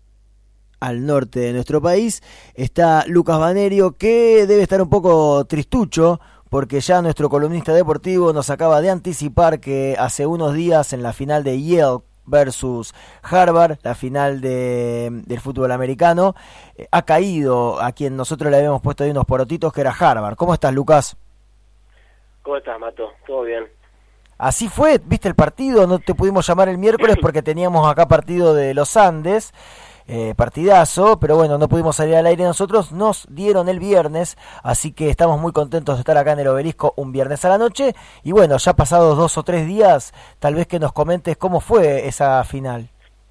al norte de nuestro país, está Lucas Banerio, que debe estar un poco tristucho, porque ya nuestro columnista deportivo nos acaba de anticipar que hace unos días en la final de Yale versus Harvard, la final de, del fútbol americano, eh, ha caído a quien nosotros le habíamos puesto ahí unos porotitos, que era Harvard. ¿Cómo estás, Lucas? ¿Cómo estás, Mato? ¿Todo bien? Así fue, ¿viste el partido? No te pudimos llamar el miércoles porque teníamos acá partido de los Andes, eh, partidazo, pero bueno, no pudimos salir al aire nosotros. Nos dieron el viernes, así que estamos muy contentos de estar acá en el Obelisco un viernes a la noche. Y bueno, ya pasados dos o tres días, tal vez que nos comentes cómo fue esa final.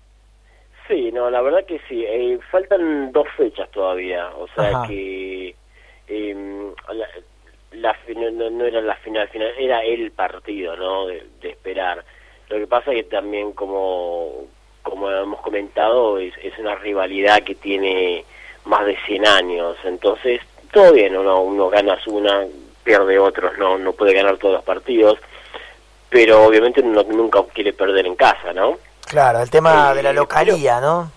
Sí, no, la verdad que sí. Eh, faltan dos fechas todavía, o sea Ajá. que eh, la, la no, no era la final, final era el partido, ¿no? De, de esperar. Lo que pasa es que también, como como hemos comentado, es, es una rivalidad que tiene más de cien años, entonces todo bien, uno, uno gana una, pierde otros, no no puede ganar todos los partidos, pero obviamente uno nunca quiere perder en casa, ¿no? Claro, el tema eh, de la localía, pero, ¿no?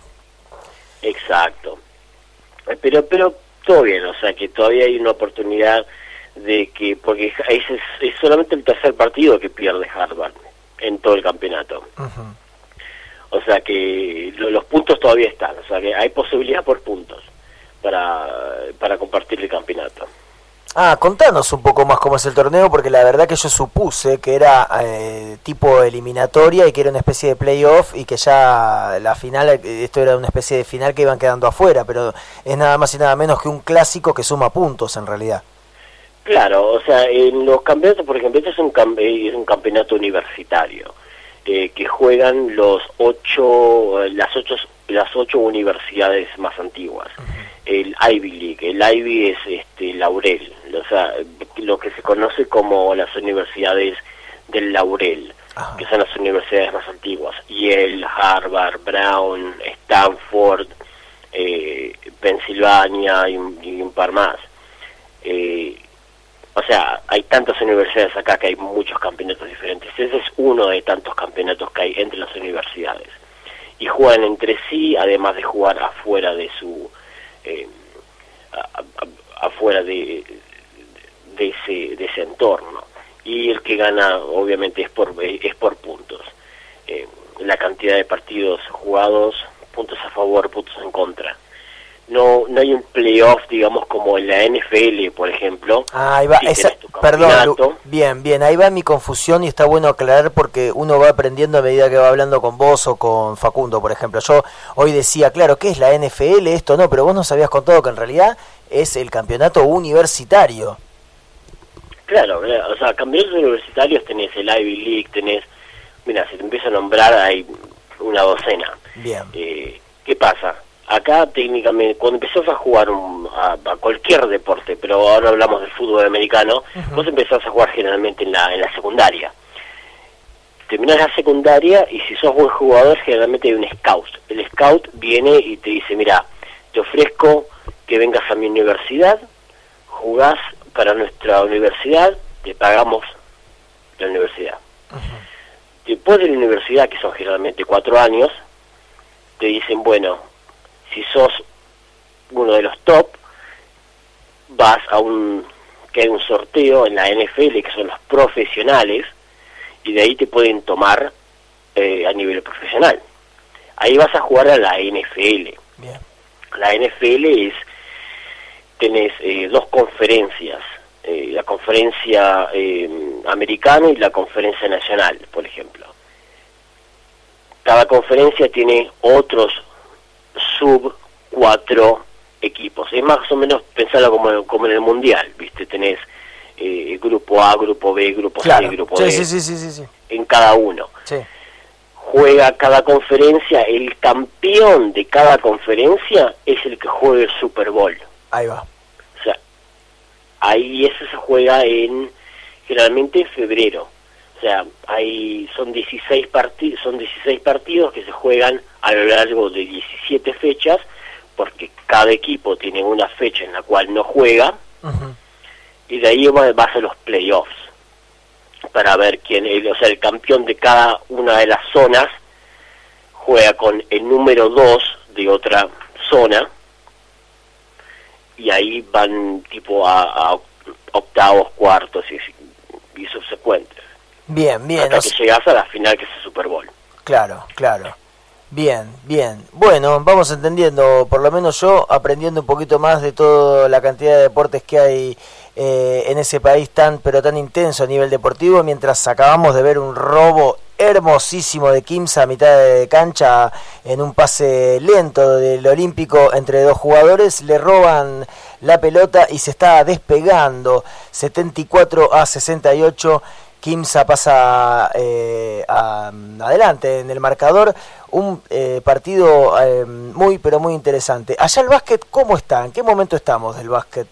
Exacto. Pero pero todo bien, o sea que todavía hay una oportunidad de que, porque es, es, es solamente el tercer partido que pierde Harvard en todo el campeonato. Uh-huh. O sea que lo, los puntos todavía están, o sea que hay posibilidad por puntos para, para compartir el campeonato. Ah, contanos un poco más cómo es el torneo, porque la verdad que yo supuse que era eh, tipo eliminatoria y que era una especie de playoff y que ya la final, esto era una especie de final que iban quedando afuera, pero es nada más y nada menos que un clásico que suma puntos en realidad. Claro, o sea, en los campeonatos, por ejemplo, este es un, es un campeonato universitario. Eh, que juegan los ocho, las ocho, las ocho universidades más antiguas. El Ivy League, el Ivy es este Laurel, o sea, lo que se conoce como las universidades del Laurel, Ajá. que son las universidades más antiguas. Yale, Harvard, Brown, Stanford, eh, Pensilvania y un, y un par más. Eh, O sea, hay tantas universidades acá que hay muchos campeonatos diferentes. Ese es uno de tantos campeonatos que hay entre las universidades. Y juegan entre sí, además de jugar afuera de su... Eh, a, a, afuera de, de, ese, de ese entorno. Y el que gana, obviamente, es por, es por puntos. Eh, la cantidad de partidos jugados, puntos a favor, puntos en contra. No no hay un playoff, digamos, como en la N F L, por ejemplo. Ah, ahí va, si esa, perdón, Lu, bien, bien, ahí va mi confusión y está bueno aclarar porque uno va aprendiendo a medida que va hablando con vos o con Facundo, por ejemplo. Yo hoy decía, claro, ¿qué es la N F L? Esto no, pero vos nos habías contado que en realidad es el campeonato universitario. Claro, o sea, campeonatos universitarios tenés el Ivy League, tenés, mira, si te empiezo a nombrar hay una docena. Bien. Eh, ¿Qué pasa? Acá técnicamente, cuando empezás a jugar un, a, a cualquier deporte, pero ahora hablamos del fútbol americano, uh-huh. vos empezás a jugar generalmente en la, en la secundaria. Terminás la secundaria y si sos buen jugador generalmente hay un scout. El scout viene y te dice, mira, te ofrezco que vengas a mi universidad, jugás para nuestra universidad, te pagamos la universidad. Uh-huh. Después de la universidad, que son generalmente cuatro años, te dicen, bueno, si sos uno de los top, vas a un, que hay un sorteo en la N F L, que son los profesionales, y de ahí te pueden tomar eh, a nivel profesional. Ahí vas a jugar a la N F L. Bien. La N F L es, tenés eh, dos conferencias, eh, la conferencia eh, americana y la conferencia nacional, por ejemplo. Cada conferencia tiene otros sub cuatro equipos. Es más o menos pensarlo como, como en el mundial, ¿viste? Tenés eh, grupo A, grupo B, grupo claro. C, grupo sí, D. Sí, sí, sí, sí, sí. En cada uno. Sí. Juega cada conferencia, el campeón de cada conferencia es el que juega el Super Bowl. Ahí va. O sea, ahí eso se juega en generalmente en febrero. O sea, hay son dieciséis partidos, son dieciséis partidos que se juegan a lo largo de diecisiete fechas, porque cada equipo tiene una fecha en la cual no juega, uh-huh. y de ahí va, va a ser los playoffs para ver quién, el, o sea, el campeón de cada una de las zonas juega con el número dos de otra zona, y ahí van tipo a, a octavos, cuartos y, y subsecuentes. Bien, bien. Hasta que sea... llegas a la final, que es el Super Bowl. Claro, claro. Bien, bien. Bueno, vamos entendiendo, por lo menos yo, aprendiendo un poquito más de toda la cantidad de deportes que hay eh, en ese país tan, pero tan intenso a nivel deportivo, mientras acabamos de ver un robo hermosísimo de Quimsa a mitad de cancha en un pase lento del Olímpico entre dos jugadores, le roban la pelota y se está despegando, setenta y cuatro a sesenta y ocho. Quimsa pasa eh, a, adelante en el marcador, un eh, partido eh, muy pero muy interesante. Allá el básquet, ¿cómo está? ¿En qué momento estamos del básquet?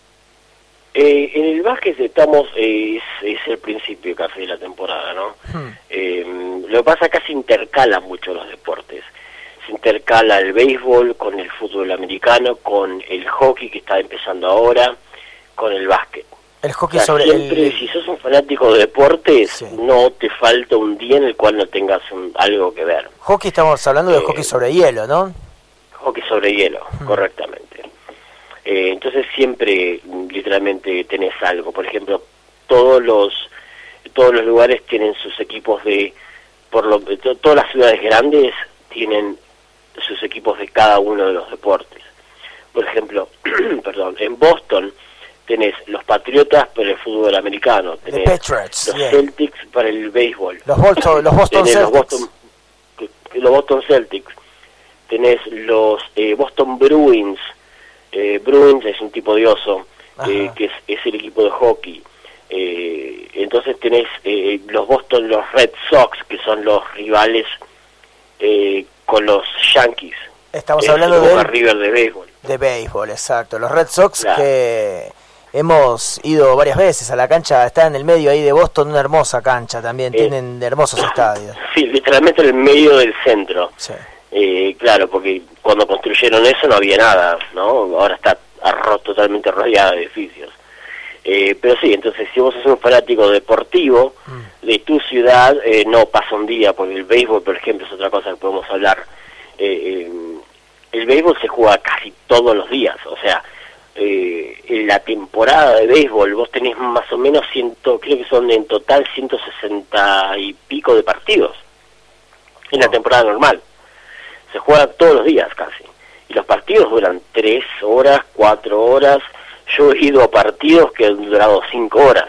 Eh, en el básquet estamos, eh, es, es el principio casi de la temporada, ¿no? Hmm. Eh, lo que pasa acá se intercalan mucho los deportes. Se intercala el béisbol con el fútbol americano, con el hockey que está empezando ahora, con el básquet. El hockey o sea, sobre siempre, el... si sos un fanático de deportes, sí. no te falta un día en el cual no tengas un, algo que ver. Hockey, estamos hablando de eh, hockey sobre hielo, ¿no? Hockey sobre hielo, hmm. correctamente. Eh, entonces siempre, literalmente, tenés algo. Por ejemplo, todos los todos los lugares tienen sus equipos de... por lo to, Todas las ciudades grandes tienen sus equipos de cada uno de los deportes. Por ejemplo, perdón, en Boston... tenés los Patriotas para el fútbol americano, tenés Patriots, los yeah. Celtics para el béisbol, los Boston, los Boston tenés Celtics, los Boston, los Boston Celtics, tenés los eh, Boston Bruins, eh, Bruins es un tipo de oso, eh, que es, es el equipo de hockey, eh, entonces tenés eh, los Boston, los Red Sox, que son los rivales eh, con los Yankees. Estamos hablando de del... River de béisbol. De béisbol, exacto. Los Red Sox, claro. que hemos ido varias veces a la cancha, está en el medio ahí de Boston, una hermosa cancha también, eh, tienen hermosos estadios. Sí, literalmente en el medio del centro. Sí. Eh, claro, porque cuando construyeron eso no había nada, ¿no? Ahora está arro totalmente rodeada de edificios. Eh, pero sí, entonces si vos sos un fanático deportivo mm. de tu ciudad, eh, no pasa un día, porque el béisbol, por ejemplo, es otra cosa que podemos hablar. Eh, eh, el béisbol se juega casi todos los días, o sea, eh, en la temporada de béisbol vos tenés más o menos ciento, creo que son en total ciento sesenta y pico de partidos en la temporada normal. Se juega todos los días casi, y los partidos duran tres horas, cuatro horas. Yo he ido a partidos que han durado cinco horas,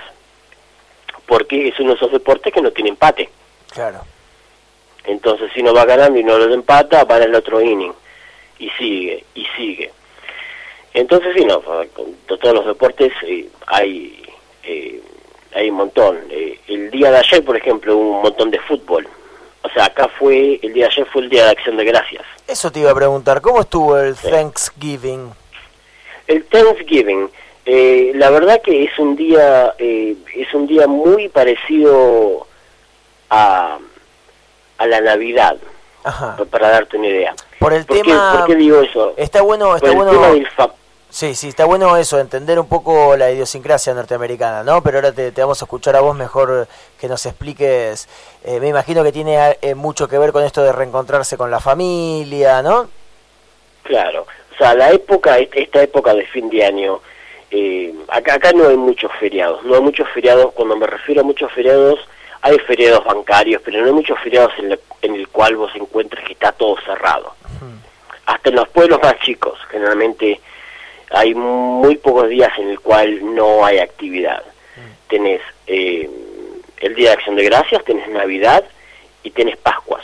porque es uno de esos deportes que no tiene empate. Claro. Entonces si uno va ganando y no lo empata, va en el otro inning, y sigue, y sigue. Entonces sí, no, con todos los deportes eh, hay eh, hay un montón. Eh, el día de ayer, por ejemplo, hubo un montón de fútbol. O sea, acá fue, el día de ayer fue el Día de Acción de Gracias. Eso te iba a preguntar, ¿cómo estuvo el Sí. Thanksgiving? El Thanksgiving, eh, la verdad que es un día, eh, es un día muy parecido a, a la Navidad, Ajá. para darte una idea. Por el ¿Por tema... qué, ¿Por qué digo eso? Está bueno, Por está el bueno... tema del fa- Sí, sí, está bueno eso, entender un poco la idiosincrasia norteamericana, ¿no? Pero ahora te, te vamos a escuchar a vos mejor que nos expliques. Eh, me imagino que tiene eh, mucho que ver con esto de reencontrarse con la familia, ¿no? Claro, o sea, la época, esta época de fin de año, eh, acá, acá no hay muchos feriados, no hay muchos feriados, cuando me refiero a muchos feriados, hay feriados bancarios, pero no hay muchos feriados en, la, en el cual vos encuentres que está todo cerrado. Uh-huh. Hasta en los pueblos más chicos, generalmente hay muy pocos días en el cual no hay actividad. Uh-huh. Tenés eh, el Día de Acción de Gracias, tenés Navidad y tenés Pascuas.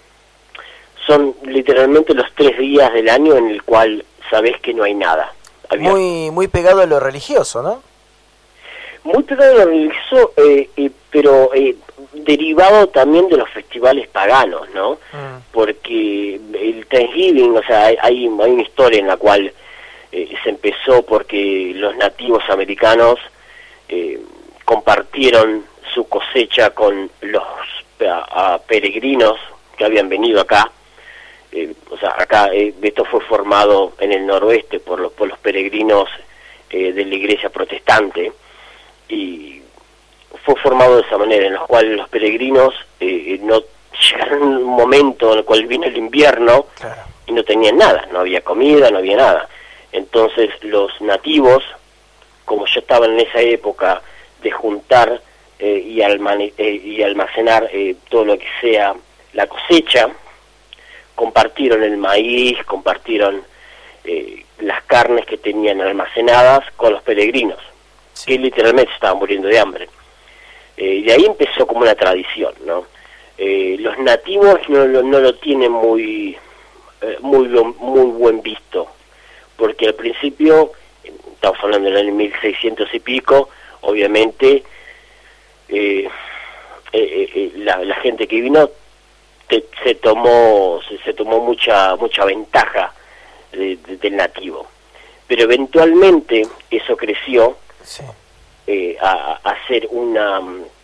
Son literalmente los tres días del año en el cual sabés que no hay nada. Había muy muy pegado a lo religioso, ¿no? Muy pegado a lo religioso, eh, eh, pero eh, derivado también de los festivales paganos, ¿no? Mm. Porque el Thanksgiving, o sea, hay, hay una historia en la cual eh, se empezó porque los nativos americanos eh, compartieron su cosecha con los a, a peregrinos que habían venido acá. Eh, o sea, acá eh, esto fue formado en el noroeste por los, por los peregrinos eh, de la iglesia protestante, y fue formado de esa manera, en la cual los peregrinos eh, no llegaron a un momento en el cual vino el invierno. Claro. Y no tenían nada, no había comida, no había nada. Entonces los nativos, como ya estaban en esa época de juntar eh, y, almane eh, y almacenar eh, todo lo que sea la cosecha, compartieron el maíz, compartieron eh, las carnes que tenían almacenadas con los peregrinos, sí, que literalmente estaban muriendo de hambre. Eh, de ahí empezó como una tradición, ¿no? Eh, los nativos no, no, no lo tienen muy, eh, muy, muy buen visto, porque al principio, estamos hablando del año mil seiscientos y pico, obviamente eh, eh, eh, la, la gente que vino Te, se tomó se, se tomó mucha mucha ventaja de, de, del nativo, pero eventualmente eso creció, sí, eh, a, a ser una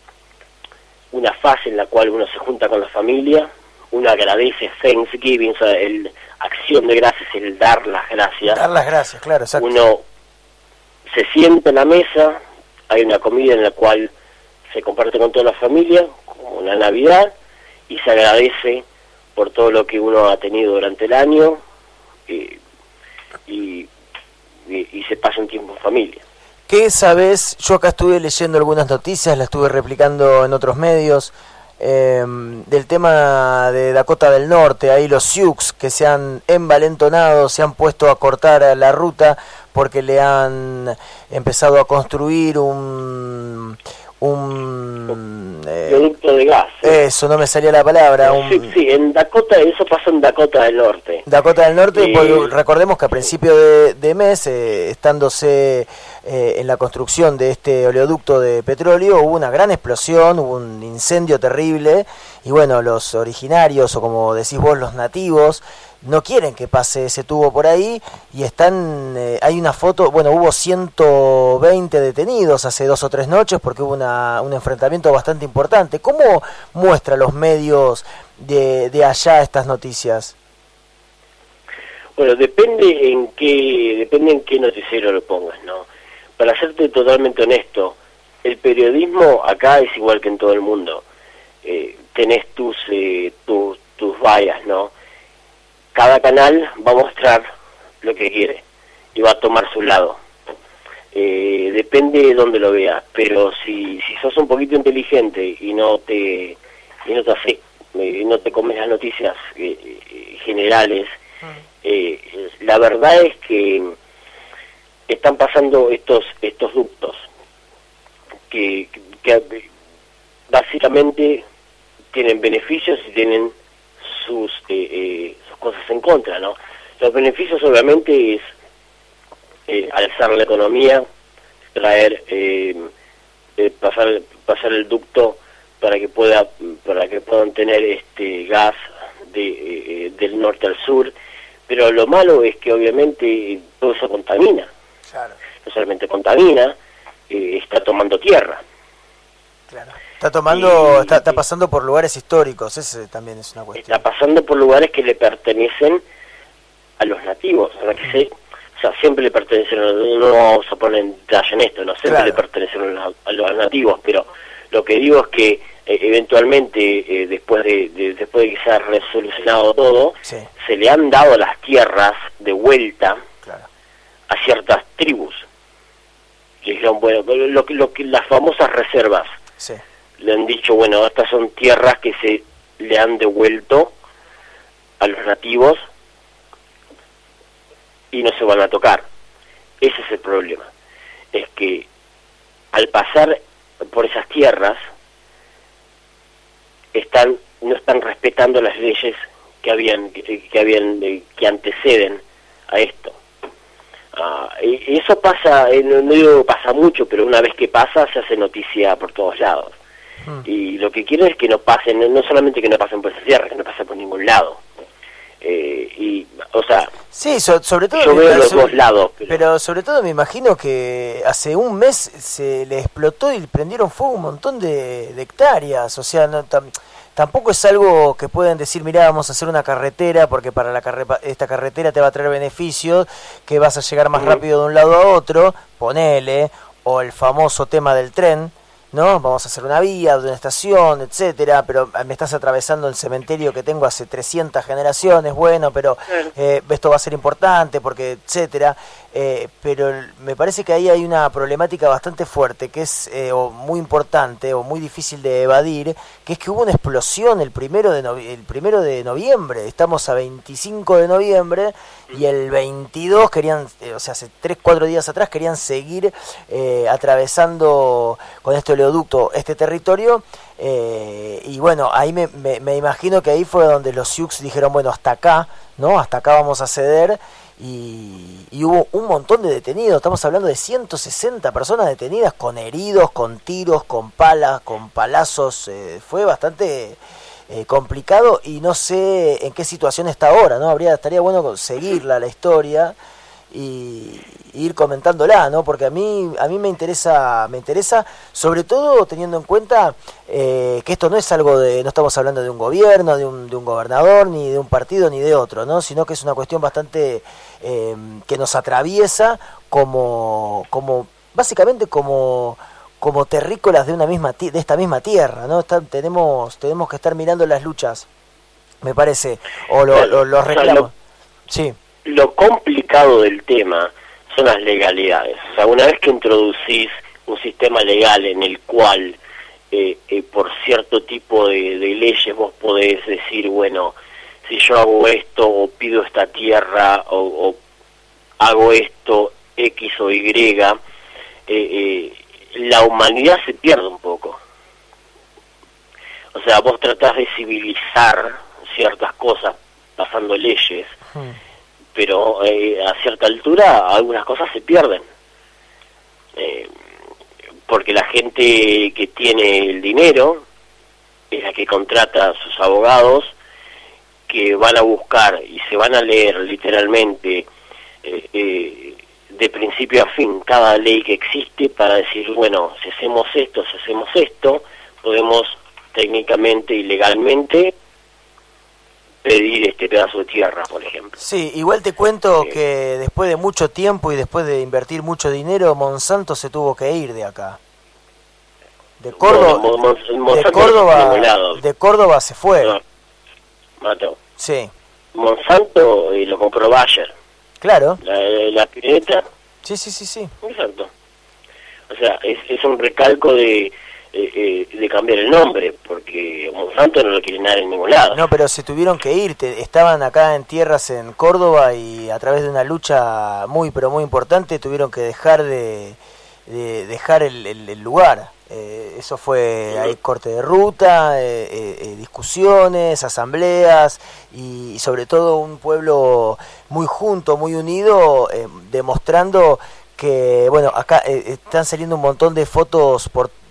una fase en la cual uno se junta con la familia, uno agradece Thanksgiving, o sea, el acción de gracias, el dar las gracias, dar las gracias, claro, exacto. Uno se sienta en la mesa, hay una comida en la cual se comparte con toda la familia, como una Navidad, y se agradece por todo lo que uno ha tenido durante el año, eh, y, y, y se pasa un tiempo en familia. ¿Qué sabes? Yo acá estuve leyendo algunas noticias, las estuve replicando en otros medios, eh, del tema de Dakota del Norte, ahí los Sioux que se han envalentonado, se han puesto a cortar la ruta porque le han empezado a construir un... un eh, producto de gas. ¿eh? Eso, no me salía la palabra. Un... Sí, sí, en Dakota, eso pasó en Dakota del Norte. Dakota del Norte, eh, pues, recordemos que a principio de, de mes, eh, estándose eh, en la construcción de este oleoducto de petróleo, hubo una gran explosión, hubo un incendio terrible, y bueno, los originarios, o como decís vos, los nativos, no quieren que pase ese tubo por ahí, y están, eh, hay una foto, bueno, hubo ciento veinte detenidos hace dos o tres noches porque hubo una, un enfrentamiento bastante importante. ¿Cómo muestra los medios de, de allá estas noticias? Bueno, depende en qué, depende en qué noticiero lo pongas, ¿no? Para serte totalmente honesto, el periodismo acá es igual que en todo el mundo. Eh, tenés tus, eh, tus, tus vallas, ¿no? Cada canal va a mostrar lo que quiere y va a tomar su lado. Eh, depende de dónde lo veas, pero si, si sos un poquito inteligente y no te y no te hace, eh, no te comes las noticias eh, generales, eh, la verdad es que están pasando estos estos ductos que, que básicamente tienen beneficios y tienen sus eh, eh, sus cosas en contra, ¿no? Los beneficios obviamente es eh, alzar la economía, traer eh, eh, pasar pasar el ducto para que pueda para que puedan tener este gas de eh, del norte al sur, pero lo malo es que obviamente todo eso contamina. Claro. No solamente contamina, eh, está tomando tierra. Claro. Está tomando, y, está, está pasando por lugares históricos, ese también es una cuestión. Está pasando por lugares que le pertenecen a los nativos, o sea, que se, o sea, siempre le pertenecen, no vamos a poner en detalle en esto, no siempre claro. le pertenecen a los, a los nativos, pero lo que digo es que eh, eventualmente eh, después de, de después de que se ha resolucionado todo, sí. se le han dado las tierras de vuelta claro. a ciertas tribus. Que dijeron, bueno, lo que lo que las famosas reservas. Sí. Le han dicho, bueno, estas son tierras que se le han devuelto a los nativos y no se van a tocar. Ese es el problema. Es que al pasar por esas tierras están no están respetando las leyes que habían que, que habían que anteceden a esto. Uh, y eso pasa, eh, no, no digo pasa mucho, pero una vez que pasa se hace noticia por todos lados. Hmm. Y lo que quiero es que no pasen, no, no solamente que no pasen por esa tierra, que no pasen por ningún lado. Eh, y, o sea, sí, so, sobre todo yo veo los sobre, dos lados. Pero... pero sobre todo me imagino que hace un mes se le explotó y prendieron fuego un montón de, de hectáreas, o sea, no tam, tampoco es algo que pueden decir, mirá, vamos a hacer una carretera porque para la carre esta carretera te va a traer beneficios, que vas a llegar más uh-huh. rápido de un lado a otro, ponele, o el famoso tema del tren, ¿no? Vamos a hacer una vía, de una estación, etcétera, pero me estás atravesando el cementerio que tengo hace trescientas generaciones, bueno, pero eh, esto va a ser importante porque, etcétera, eh, pero me parece que ahí hay una problemática bastante fuerte, que es eh, o muy importante o muy difícil de evadir, que es que hubo una explosión el primero de no el primero de noviembre, estamos a veinticinco de noviembre y el veintidós querían, eh, o sea, hace tres, cuatro días atrás querían seguir eh, atravesando con este oleoducto este territorio, eh, y bueno, ahí me, me, me imagino que ahí fue donde los Sioux dijeron, bueno, hasta acá, ¿no? Hasta acá vamos a ceder, y, y hubo un montón de detenidos, estamos hablando de ciento sesenta personas detenidas, con heridos, con tiros, con palas, con palazos, eh, fue bastante... Eh, complicado y no sé en qué situación está ahora, ¿no? Habría estaría bueno seguirla la historia y, y ir comentándola, ¿no? Porque a mí a mí me interesa me interesa sobre todo teniendo en cuenta eh, que esto no es algo de, no estamos hablando de un gobierno, de un de un gobernador, ni de un partido ni de otro, ¿no? Sino que es una cuestión bastante eh, que nos atraviesa como como básicamente como como terrícolas de una misma de esta misma tierra, ¿no? Está, tenemos tenemos que estar mirando las luchas, me parece, o lo, lo, los reclamos. O sea, lo, sí. Lo complicado del tema son las legalidades. O sea, una vez que introducís un sistema legal en el cual eh, eh, por cierto tipo de, de leyes vos podés decir, bueno, si yo hago esto o pido esta tierra o, o hago esto X o Y, eh, eh, la humanidad se pierde un poco. O sea, vos tratás de civilizar ciertas cosas pasando leyes, hmm. pero eh, a cierta altura algunas cosas se pierden. Eh, porque la gente que tiene el dinero es la que contrata a sus abogados, que van a buscar y se van a leer literalmente eh, eh, de principio a fin cada ley que existe para decir, bueno, si hacemos esto, si hacemos esto, podemos técnicamente y legalmente pedir este pedazo de tierra, por ejemplo. Sí, igual te cuento eh, que después de mucho tiempo y después de invertir mucho dinero, Monsanto se tuvo que ir de acá. De Córdoba, no, Mon, Mon, de, Córdoba de Córdoba se fue. No, Mato. Sí. Monsanto eh, lo compró Bayer. Claro. La, la pileta. Sí, sí, sí, sí. Exacto. O sea, es, es un recalco de, eh, de cambiar el nombre, porque Monsanto no lo quiere nada en ningún lado. No, pero se tuvieron que ir, te, estaban acá en tierras en Córdoba y a través de una lucha muy, pero muy importante tuvieron que dejar de, de dejar el, el, el lugar. Eh, eso fue sí. Ahí corte de ruta, eh, eh, eh, discusiones, asambleas y, y sobre todo un pueblo muy junto, muy unido, eh, demostrando que, bueno, acá eh, están saliendo un montón de fotos por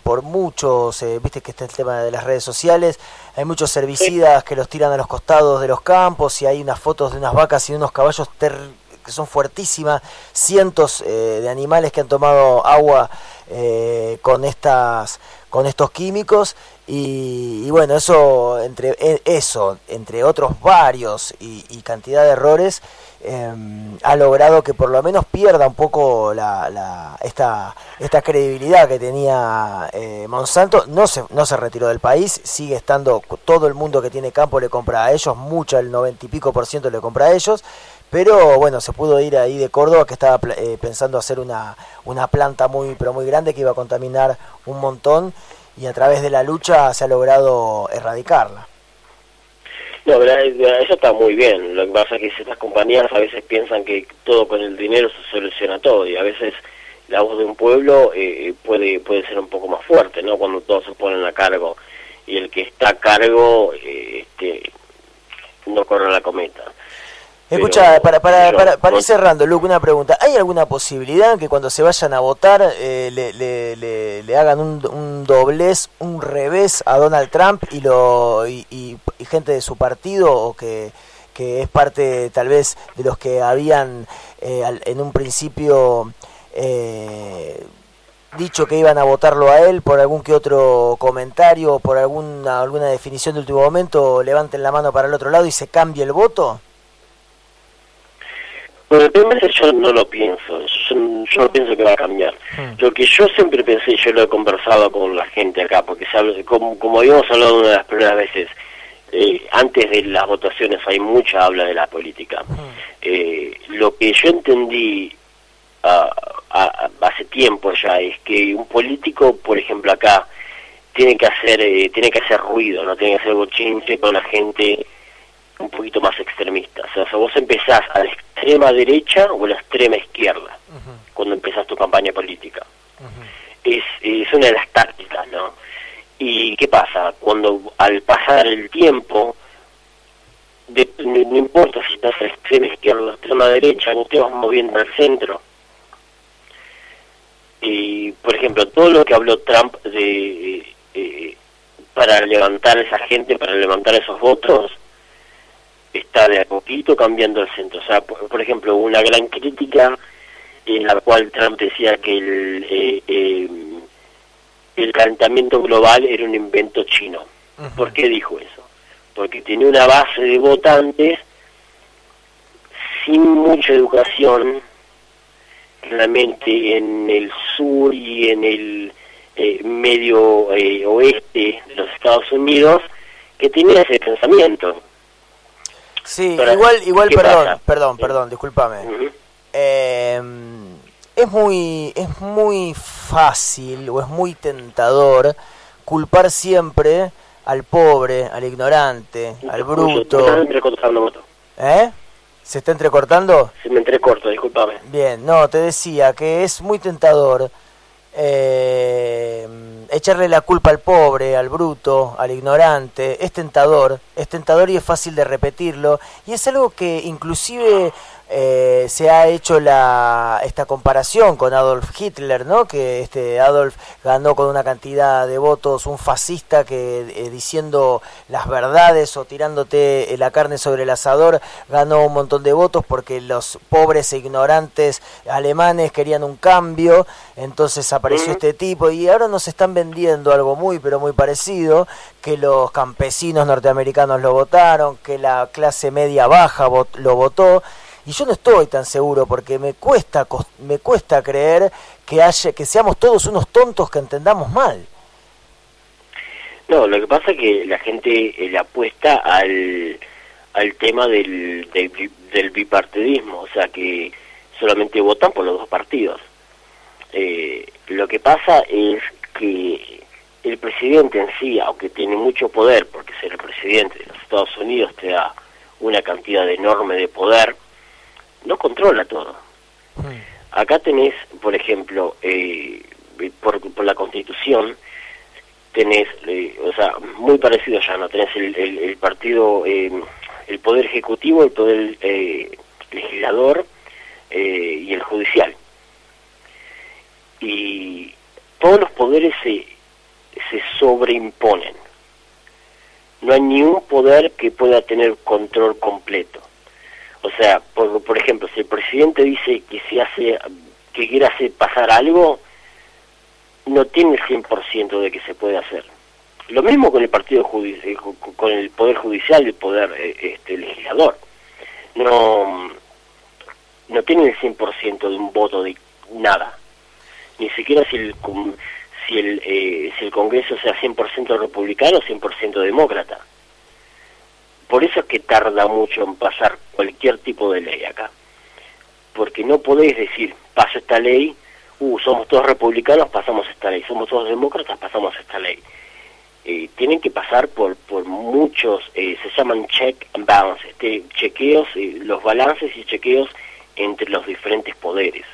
por muchos, eh, viste que está el tema de las redes sociales, hay muchos herbicidas que los tiran a los costados de los campos y hay unas fotos de unas vacas y unos caballos ter que son fuertísimas, cientos eh, de animales que han tomado agua eh, con estas con estos químicos y, y bueno, eso entre eso entre otros varios y, y cantidad de errores eh, ha logrado que por lo menos pierda un poco la, la esta esta credibilidad que tenía eh, Monsanto. No se no se retiró del país, sigue estando, todo el mundo que tiene campo le compra a ellos, mucho, el noventa y pico por ciento le compra a ellos. Pero bueno, se pudo ir ahí de Córdoba, que estaba eh, pensando hacer una, una planta muy pero muy grande que iba a contaminar un montón, y a través de la lucha se ha logrado erradicarla. No, pero eso está muy bien. Lo que pasa es que estas compañías a veces piensan que todo con el dinero se soluciona todo, y a veces la voz de un pueblo eh, puede puede ser un poco más fuerte, ¿no? Cuando todos se ponen a cargo y el que está a cargo eh, este, no corre la cometa. Escucha, para para, para, para ir cerrando, Luke, una pregunta. ¿Hay alguna posibilidad que cuando se vayan a votar eh, le, le, le, le hagan un, un doblez, un revés a Donald Trump y lo y, y, y gente de su partido, o que, que es parte tal vez de los que habían eh, al, en un principio eh, dicho que iban a votarlo a él por algún que otro comentario o por alguna, alguna definición de último momento, levanten la mano para el otro lado y se cambie el voto? Bueno, el tema es que yo no lo pienso, yo, yo no pienso que va a cambiar. Hmm. Lo que yo siempre pensé, yo lo he conversado con la gente acá, porque se habla, como, como habíamos hablado una de las primeras veces, eh, antes de las votaciones hay mucha habla de la política. Hmm. Eh, lo que yo entendí uh, a, a, hace tiempo ya es que un político, por ejemplo acá, tiene que hacer eh, tiene que hacer ruido, no tiene que hacer bochinche con la gente un poquito más extremista. O sea, o sea, vos empezás a la extrema derecha o a la extrema izquierda uh-huh. cuando empezás tu campaña política. Uh-huh. es, es una de las tácticas, ¿no? ¿Y qué pasa? Cuando al pasar el tiempo, de, no, no importa si estás a la extrema izquierda o a la extrema derecha, no te vas moviendo al centro. Y, por ejemplo, todo lo que habló Trump de eh, eh, para levantar a esa gente, para levantar esos votos, está de a poquito cambiando el centro. O sea, por, por ejemplo, una gran crítica en la cual Trump decía que el, eh, eh, el calentamiento global era un invento chino. Uh-huh. ¿Por qué dijo eso? Porque tenía una base de votantes sin mucha educación, realmente en el sur y en el eh, medio eh, oeste de los Estados Unidos, que tenía ese pensamiento. Sí, Pero, igual, igual, perdón, pasa? perdón, perdón, discúlpame. Uh-huh. eh, es muy, es muy fácil o es muy tentador culpar siempre al pobre, al ignorante, no, al bruto. ¿Eh? ¿Se está entrecortando? Se me entrecorta, discúlpame. Bien, no, te decía que es muy tentador eh, echarle la culpa al pobre, al bruto, al ignorante. Es tentador, es tentador y es fácil de repetirlo. Y es algo que inclusive eh, se ha hecho la esta comparación con Adolf Hitler, ¿no? Que este Adolf ganó con una cantidad de votos, un fascista que eh, diciendo las verdades o tirándote la carne sobre el asador ganó un montón de votos porque los pobres e ignorantes alemanes querían un cambio. Entonces apareció este tipo y ahora nos están vendiendo algo muy pero muy parecido, que los campesinos norteamericanos lo votaron, que la clase media baja vot- lo votó. Y yo no estoy tan seguro porque me cuesta me cuesta creer que haya que seamos todos unos tontos que entendamos mal. No, lo que pasa es que la gente eh, le apuesta al al tema del, del del bipartidismo, o sea que solamente votan por los dos partidos. Eh, lo que pasa es que el presidente en sí, aunque tiene mucho poder, porque ser el presidente de los Estados Unidos te da una cantidad enorme de poder, no controla todo. Acá tenés, por ejemplo, eh, por, por la Constitución, tenés, eh, o sea, muy parecido ya, ¿no? Tenés el, el, el partido, eh, el poder ejecutivo, el poder eh, legislador eh, y el judicial. Y todos los poderes se, se sobreimponen. No hay ni un poder que pueda tener control completo. O sea, por, por ejemplo, si el presidente dice que se hace, que quiere hacer pasar algo, no tiene el cien por ciento de que se puede hacer. Lo mismo con el partido judicial, con el poder judicial y el poder este, legislador. No, no tienen el cien por ciento de un voto de nada. Ni siquiera si el si el eh, si el Congreso sea cien por ciento republicano o cien por ciento demócrata. Por eso es que tarda mucho en pasar cualquier tipo de ley acá. Porque no podéis decir, paso esta ley, uh, somos todos republicanos, pasamos esta ley, somos todos demócratas, pasamos esta ley. Eh, tienen que pasar por por muchos, eh, se llaman check and balance, este, chequeos, eh, los balances y chequeos entre los diferentes poderes.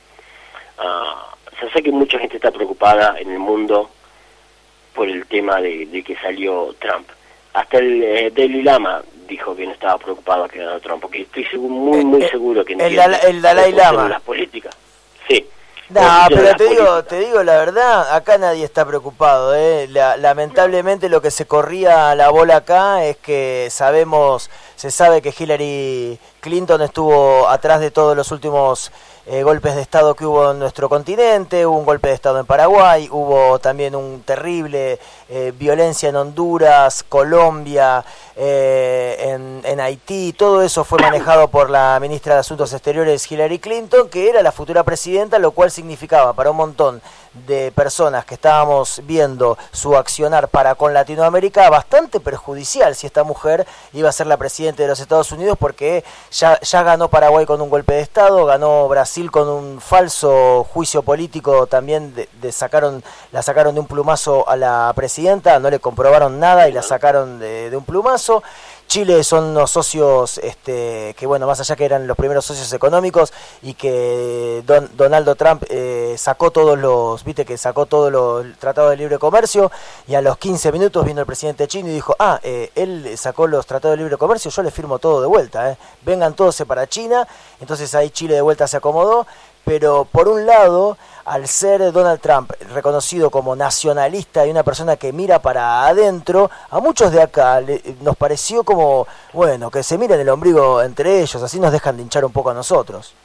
Uh, se sé que mucha gente está preocupada en el mundo por el tema de, de que salió Trump. Hasta el eh, Dalai Lama dijo que no estaba preocupado que ganara Trump, porque estoy seguro, muy muy seguro que el, el, el Dalai Lama las políticas. Sí. No, pero te digo, te digo la verdad, acá nadie está preocupado, ¿eh? La, lamentablemente lo que se corría a la bola acá es que sabemos, se sabe que Hillary Clinton estuvo atrás de todos los últimos eh, golpes de Estado que hubo en nuestro continente, hubo un golpe de Estado en Paraguay, hubo también un terrible eh, violencia en Honduras, Colombia, eh, en, en Haití, todo eso fue manejado por la ministra de Asuntos Exteriores Hillary Clinton, que era la futura presidenta, lo cual significaba para un montón de personas que estábamos viendo su accionar para con Latinoamérica bastante perjudicial si esta mujer iba a ser la presidenta de los Estados Unidos, porque ya, ya ganó Paraguay con un golpe de Estado, ganó Brasil con un falso juicio político también, de, de sacaron la sacaron de un plumazo a la presidenta, no le comprobaron nada y la sacaron de, de un plumazo. Chile son unos socios este, que, bueno, más allá que eran los primeros socios económicos y que Don, Donaldo Trump eh, sacó todos los, viste que sacó todos los tratados de libre comercio, y a los quince minutos vino el presidente chino y dijo, ah, eh, él sacó los tratados de libre comercio, yo le firmo todo de vuelta, eh. vengan todos para China. Entonces ahí Chile de vuelta se acomodó. Pero por un lado, al ser Donald Trump reconocido como nacionalista y una persona que mira para adentro, a muchos de acá le, nos pareció como, bueno, que se miren el ombligo entre ellos, así nos dejan de hinchar un poco a nosotros.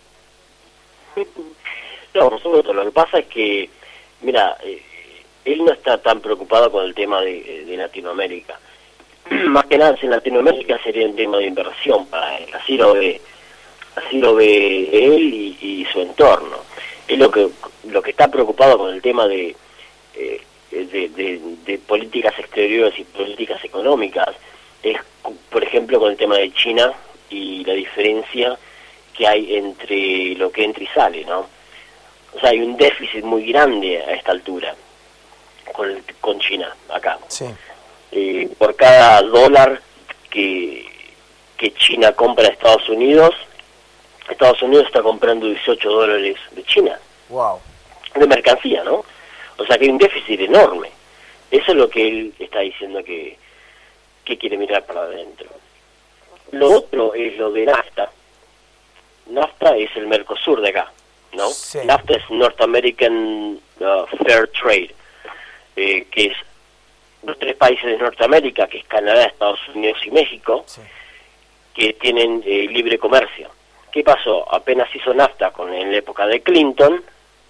No, nosotros lo que pasa es que, mira, eh, él no está tan preocupado con el tema de, de Latinoamérica. Más que nada en Latinoamérica sería un tema de inversión para él, así lo ve. Así lo ve él y, y su entorno. Es lo que lo que está preocupado con el tema de, eh, de, de, de políticas exteriores y políticas económicas. Es, por ejemplo, con el tema de China y la diferencia que hay entre lo que entra y sale, ¿no? O sea, hay un déficit muy grande a esta altura con, el, con China, acá. Sí. Eh, por cada dólar que, que China compra a Estados Unidos, Estados Unidos está comprando dieciocho dólares de China. Wow. De mercancía, ¿no? O sea que hay un déficit enorme. Eso es lo que él está diciendo que, que quiere mirar para adentro. Lo otro es lo de NAFTA. NAFTA es el Mercosur de acá, ¿no? Sí. NAFTA es North American uh, Fair Trade, eh, que es los tres países de Norteamérica, que es Canadá, Estados Unidos y México, sí, que tienen eh, libre comercio. ¿Qué pasó? Apenas hizo NAFTA con, en la época de Clinton,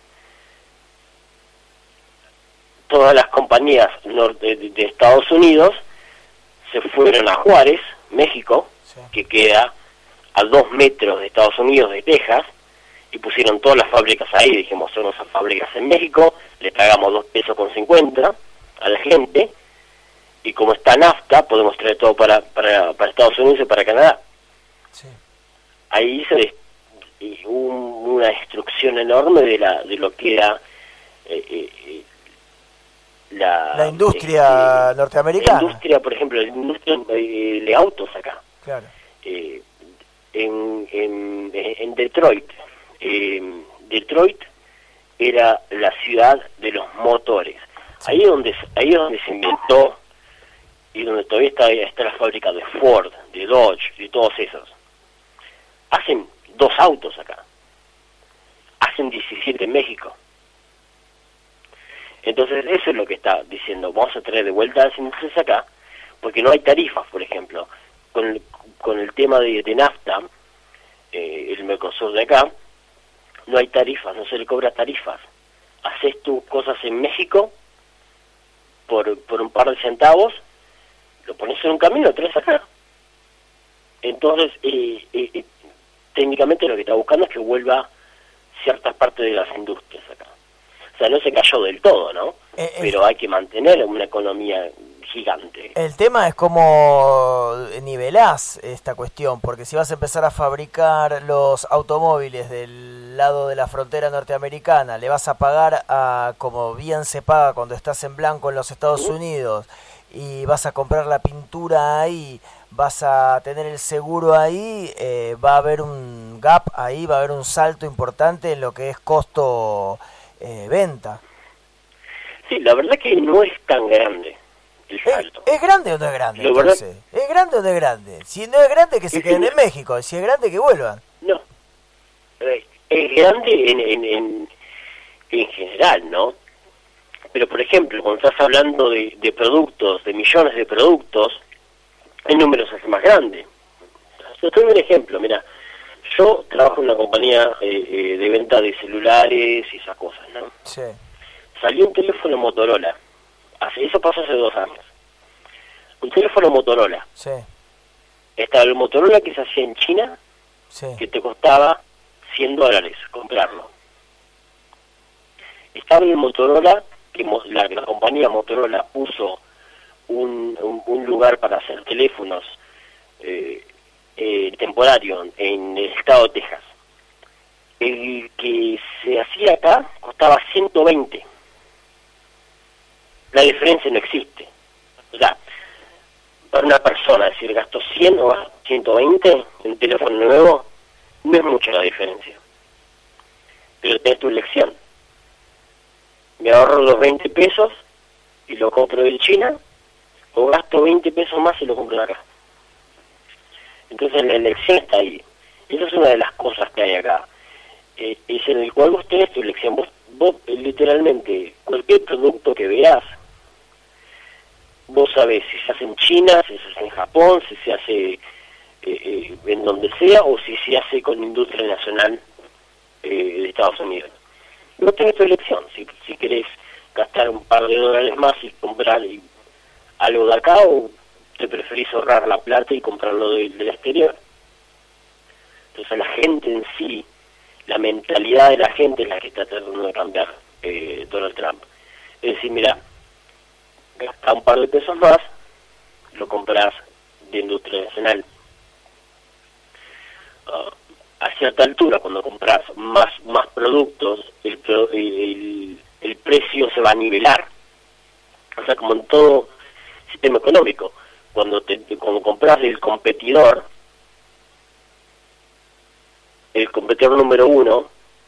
todas las compañías norte de, de Estados Unidos se fueron a Juárez, México, sí, que queda a dos metros de Estados Unidos, de Texas, y pusieron todas las fábricas ahí. Dijimos, son esas fábricas en México, le pagamos dos pesos con cincuenta a la gente, y como está NAFTA, podemos traer todo para, para, para Estados Unidos y para Canadá. Sí. Ahí se hubo una destrucción enorme de la de lo que era eh, eh, la, la industria eh, norteamericana. La industria, por ejemplo, la industria de, de autos acá. Claro. Eh, en, en, en Detroit. Eh, Detroit era la ciudad de los motores. Sí. Ahí es donde ahí es donde se inventó y donde todavía está, está la fábrica de Ford, de Dodge, de todos esos. Hacen dos autos acá. Hacen diecisiete en México. Entonces eso es lo que está diciendo, vamos a traer de vuelta a las industrias acá, porque no hay tarifas, por ejemplo. Con el, con el tema de, de NAFTA, eh, el Mercosur de acá, no hay tarifas, no se le cobra tarifas. Haces tus cosas en México por, por un par de centavos, lo pones en un camino, lo traes acá. Entonces, eh, eh, técnicamente lo que está buscando es que vuelva ciertas partes de las industrias acá. O sea, no se cayó del todo, ¿no? Eh, Pero hay que mantener una economía gigante. El tema es cómo nivelás esta cuestión, porque si vas a empezar a fabricar los automóviles del lado de la frontera norteamericana, le vas a pagar a como bien se paga cuando estás en blanco en los Estados uh-huh. Unidos, y vas a comprar la pintura ahí, vas a tener el seguro ahí, eh, va a haber un gap ahí, va a haber un salto importante en lo que es costo eh, venta. Sí, la verdad que no es tan grande el salto. ¿Es, es grande o no es grande? Lo Entonces, verdad... ¿es grande o no es grande? Si no es grande, que se queden en México. Si es grande, que vuelvan. No. Es grande en, en, en, en general, ¿no? Pero, por ejemplo, cuando estás hablando de, de productos, de millones de productos, el número se hace más grande. Yo te doy un ejemplo, mira, yo trabajo en una compañía eh, eh, de venta de celulares y esas cosas, ¿no? Sí. Salió un teléfono Motorola, hace, eso pasó hace dos años, un teléfono Motorola. Sí. Estaba el Motorola que se hacía en China, sí. que te costaba cien dólares comprarlo. Estaba el Motorola, que la, la compañía Motorola puso un, un, un lugar para hacer teléfonos eh, eh, temporario en el estado de Texas. El que se hacía acá costaba ciento veinte. La diferencia no existe. O sea, para una persona, es decir, gastó cien o ciento veinte en un teléfono nuevo, no es mucho la diferencia. Pero tenés tu elección. Me ahorro los veinte pesos y lo compro de China, o gasto veinte pesos más y lo compro de acá. Entonces la elección está ahí. Y esa es una de las cosas que hay acá. Eh, es en el cual vos tenés tu elección. Vos, vos literalmente, cualquier producto que veas, vos sabés si se hace en China, si se hace en Japón, si se hace eh, eh, en donde sea, o si se hace con industria nacional eh, de Estados Unidos. No tenés tu elección. Si, si querés gastar un par de dólares más y comprar y, algo de acá, o te preferís ahorrar la plata y comprarlo de, del exterior. Entonces la gente en sí, la mentalidad de la gente es la que está tratando de cambiar eh, Donald Trump. Es decir, mira, gasta un par de pesos más, lo compras de industria nacional. Uh, a cierta altura, cuando compras más más productos, el, el, el precio se va a nivelar. O sea, como en todo sistema económico, cuando te, cuando compras del competidor, el competidor número uno,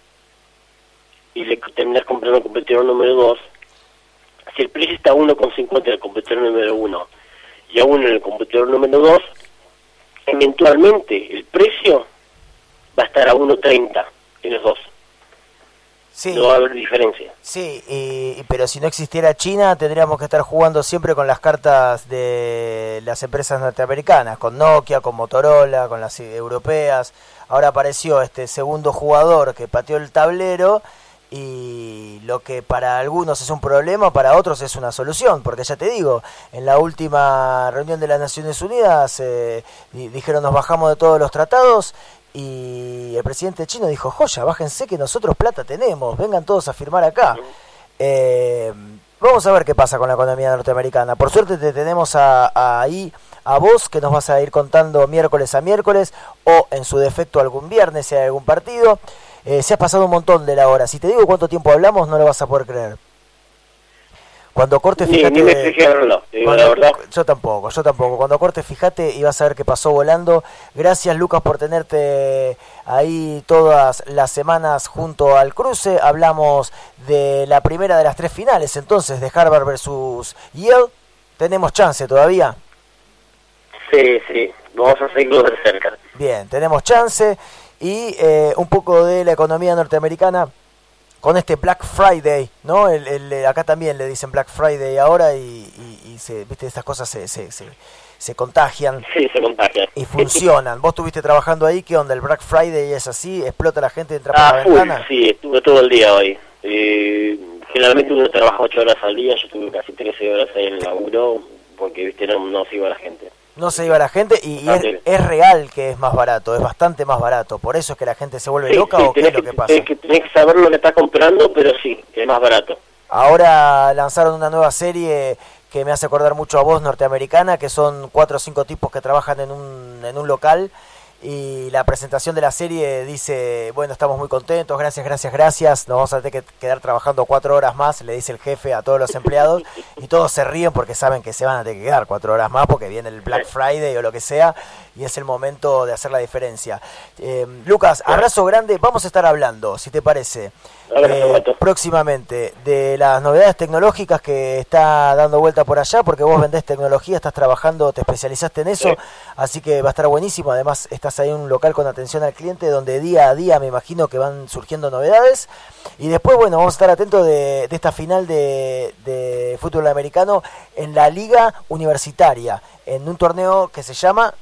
y le terminas comprando el competidor número dos, si el precio está a uno con cincuenta en el competidor número uno y a uno en el competidor número dos, eventualmente el precio va a estar a uno treinta en los dos. Sí. No va a haber diferencia. Sí, y, pero si no existiera China, tendríamos que estar jugando siempre con las cartas de las empresas norteamericanas, con Nokia, con Motorola, con las europeas. Ahora apareció este segundo jugador que pateó el tablero, y lo que para algunos es un problema, para otros es una solución, porque ya te digo, en la última reunión de las Naciones Unidas eh, dijeron nos bajamos de todos los tratados, y el presidente chino dijo, joya, bájense que nosotros plata tenemos, vengan todos a firmar acá. Eh, vamos a ver qué pasa con la economía norteamericana. Por suerte te tenemos a, a ahí a vos, que nos vas a ir contando miércoles a miércoles, o en su defecto algún viernes si hay algún partido. Eh, se ha pasado un montón de la hora. Si te digo cuánto tiempo hablamos, no lo vas a poder creer. Cuando cortes, fíjate... Ni me fijé el reloj, digo, cuando, la verdad. Yo tampoco, yo tampoco. Cuando cortes, fíjate y vas a ver que pasó volando. Gracias, Lucas, por tenerte ahí todas las semanas junto al cruce. Hablamos de la primera de las tres finales, entonces, de Harvard versus Yale. ¿Tenemos chance todavía? Sí, sí, vamos a seguirlo de cerca. Bien, tenemos chance. Y eh, un poco de la economía norteamericana con este Black Friday, ¿no? El, el, acá también le dicen Black Friday ahora y, y, y se, viste, estas cosas se, se, se, se contagian. Sí, se contagian. Y funcionan. ¿Vos estuviste trabajando ahí? ¿Qué onda? ¿El Black Friday es así? ¿Explota la gente, entra ah, por la full, ventana? Sí, estuve todo el día hoy. Eh, generalmente uno trabaja ocho horas al día, yo estuve casi trece horas ahí en el laburo, porque, viste, no, no se iba la gente. No se iba la gente y, y es, es real que es más barato, es bastante más barato. ¿Por eso es que la gente se vuelve sí, loca sí, o qué es lo que pasa? Tenés que, tenés que saber lo que estás comprando, pero sí, es más barato. Ahora lanzaron una nueva serie que me hace acordar mucho a vos, norteamericana, que son cuatro o cinco tipos que trabajan en un, en un local. Y la presentación de la serie dice, bueno, estamos muy contentos, gracias, gracias, gracias, nos vamos a tener que quedar trabajando cuatro horas más, le dice el jefe a todos los empleados, y todos se ríen porque saben que se van a tener que quedar cuatro horas más porque viene el Black Friday o lo que sea, y es el momento de hacer la diferencia. Eh, Lucas, abrazo grande, vamos a estar hablando, si te parece, eh, próximamente, de las novedades tecnológicas que está dando vuelta por allá, porque vos vendés tecnología, estás trabajando, te especializaste en eso, sí. Así que va a estar buenísimo, además estás ahí en un local con atención al cliente donde día a día me imagino que van surgiendo novedades, y después, bueno, vamos a estar atentos de, de esta final de, de fútbol americano en la liga universitaria, en un torneo que se llama,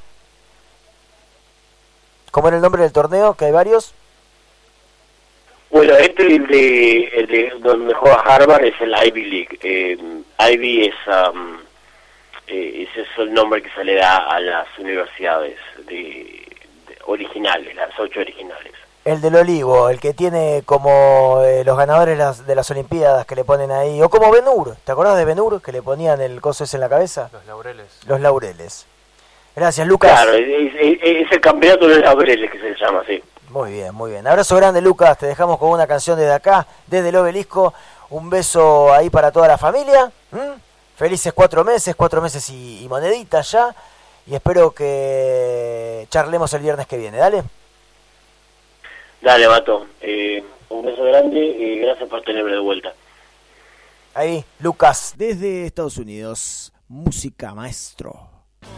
¿cómo era el nombre del torneo? Que hay varios. Bueno, este el de, el de donde juega Harvard es el Ivy League. Eh, Ivy es, um, eh, ese es el nombre que se le da a las universidades de, de originales, las ocho originales. El del Olivo, el que tiene como eh, los ganadores de las, de las Olimpiadas que le ponen ahí, o como Ben-Hur, ¿te acordás de Ben-Hur que le ponían el coso ese en la cabeza? Los laureles. Los laureles. Gracias, Lucas. Claro, es, es, es el campeonato de los laureles que se llama, sí. Muy bien, muy bien. Abrazo grande, Lucas. Te dejamos con una canción desde acá, desde el Obelisco. Un beso ahí para toda la familia. ¿Mm? Felices cuatro meses, cuatro meses y, y moneditas ya. Y espero que charlemos el viernes que viene. Dale. Dale, Mato. Eh, un beso grande y gracias por tenerme de vuelta. Ahí, Lucas. Desde Estados Unidos, música maestro.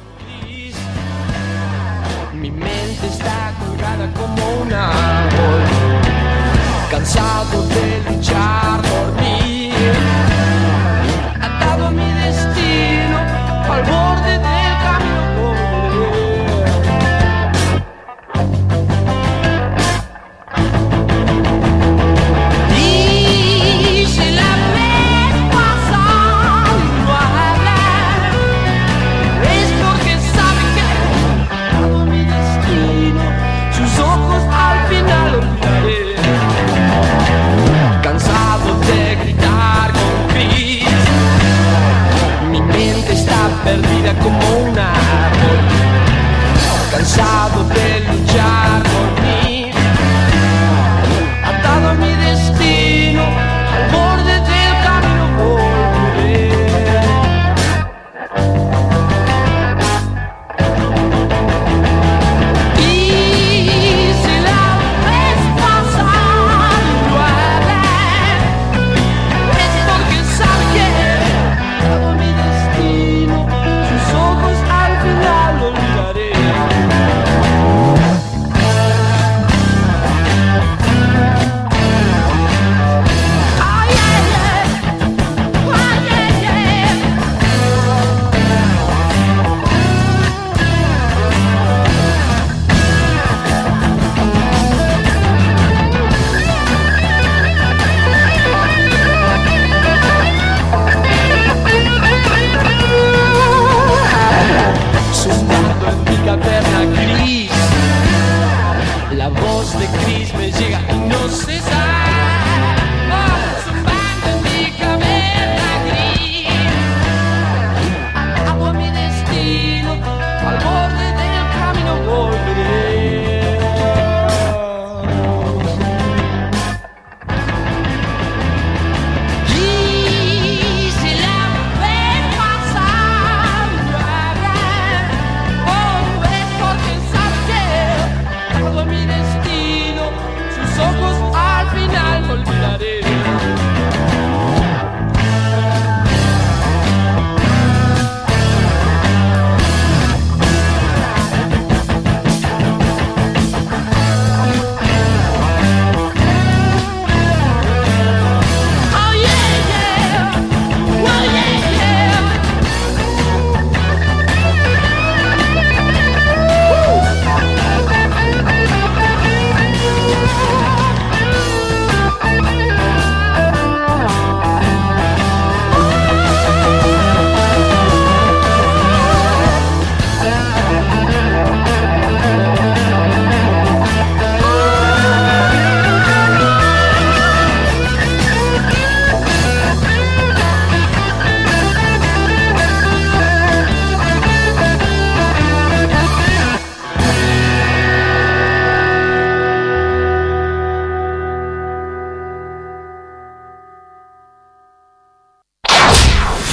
Mi mente está colgada como un árbol, cansado de luchar por mí, atado a mi destino, al borde del camino por y si la ves pasar y no hablar, es porque sabe que sus ojos al final olvidaré, cansado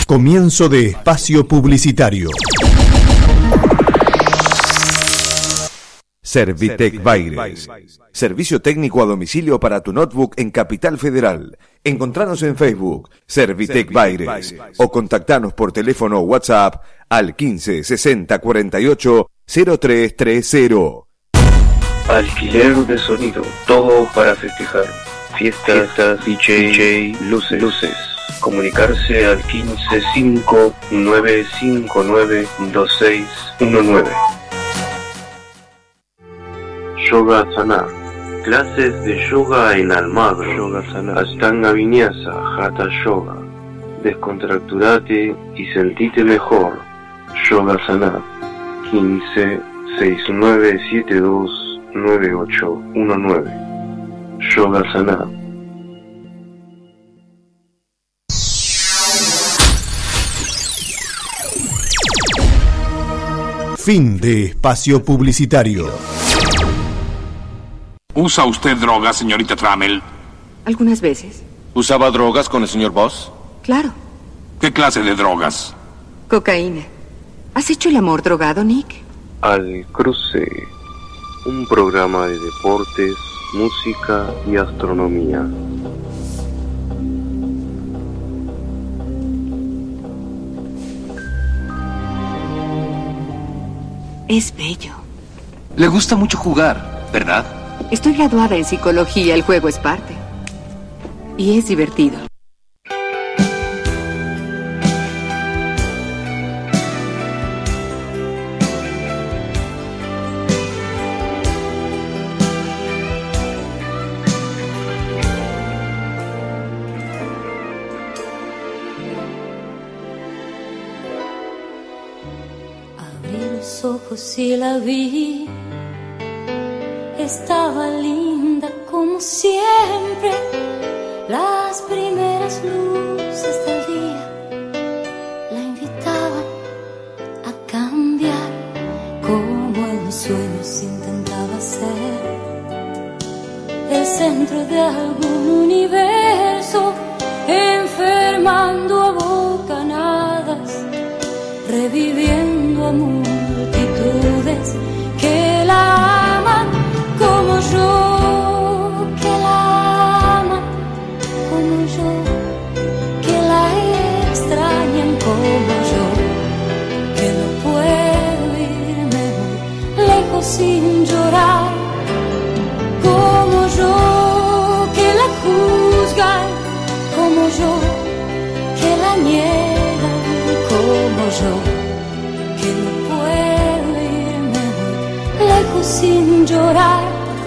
Comienzo de espacio publicitario. Servitec Baires. Servicio técnico a domicilio para tu notebook en Capital Federal. Encontranos en Facebook, Servitec Baires, o contactanos por teléfono o WhatsApp al quince sesenta cuarenta y ocho cero tres treinta. Alquiler de sonido, todo para festejar. Fiestas, Fiestas D J, D J, luces, luces. Comunicarse al quince cinco nueve cinco nueve dos seis uno nueve. Yoga Sana. Clases de yoga en Almagro. Yoga Sana. Ashtanga Vinyasa, Hatha Yoga. Descontracturate y sentite mejor. Yoga Sana. quince sesenta y nueve setenta y dos noventa y ocho diecinueve. Yoga Sana. Fin de espacio publicitario. ¿Usa usted drogas, señorita Trammell? Algunas veces. ¿Usaba drogas con el señor Voss? Claro. ¿Qué clase de drogas? Cocaína. ¿Has hecho el amor drogado, Nick? Al Cruce. Un programa de deportes, música y astronomía. Es bello. Le gusta mucho jugar, ¿verdad? Estoy graduada en psicología, el juego es parte. Y es divertido. Los ojos y la vi, estaba linda como siempre, las primeras luces del día la invitaban a cambiar, como en sueños intentaba ser el centro de algún universo, enfermando a bocanadas, reviviendo a multitudes que la aman como yo, que la aman como yo, que la extrañan como yo, que no puedo irme muy lejos sin llorar, como yo, que la juzgan como yo, que la niegan como yo, que no puedo irme muy lejos sin llorar.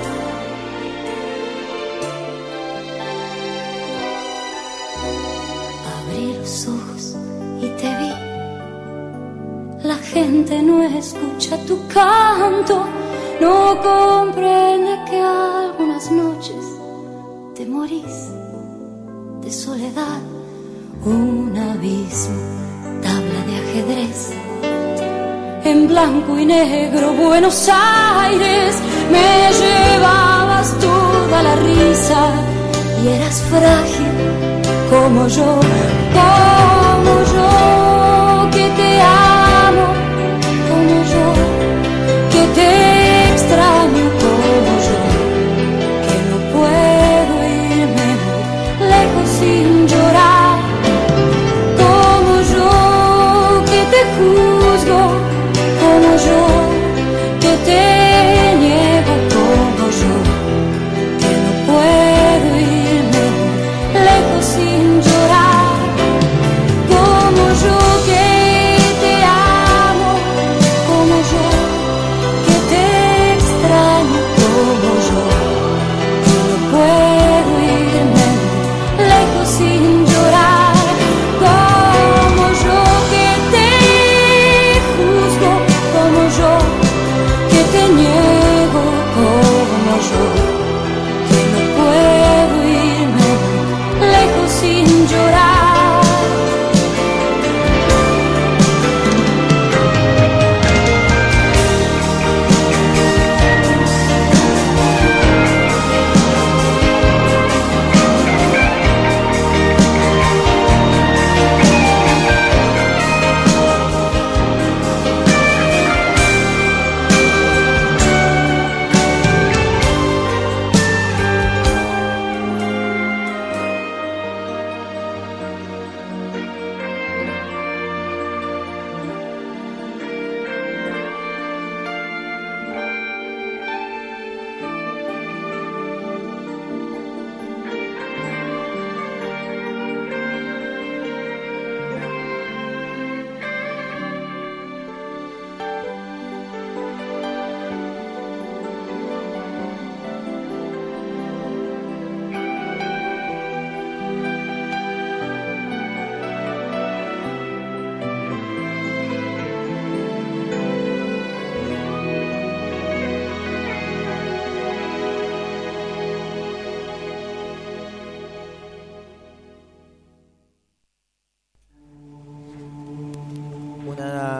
Abrí los ojos y te vi. La gente no escucha tu canto, no comprende que algunas noches te morís de soledad. Un abismo, tabla de ajedrez, en blanco y negro Buenos Aires, me llevabas toda la risa y eras frágil como yo, como yo, que te amo, como yo, que te extraño como yo, que no puedo irme muy lejos sin llorar, como yo, que te juzgo como yo, que te niego como yo, que no puedo irme lejos sin llorar.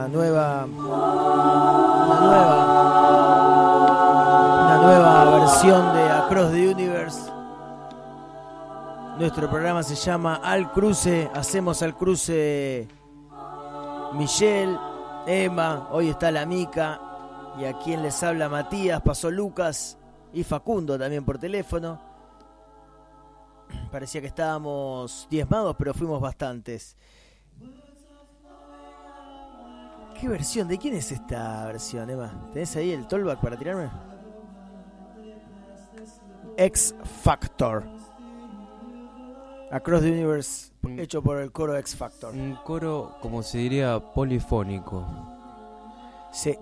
una nueva, una nueva, una nueva versión de Across the Universe. Nuestro programa se llama Al Cruce. Hacemos al cruce Michelle, Emma, hoy está la Mica, y a quien les habla Matías, pasó Lucas y Facundo también por teléfono. Parecía que estábamos diezmados, pero fuimos bastantes. ¿Qué versión? ¿De quién es esta versión, Emma? ¿Tenés ahí el tollback para tirarme? X Factor. Across the Universe, hecho por el coro X Factor. Un coro, como se diría, polifónico. Sí.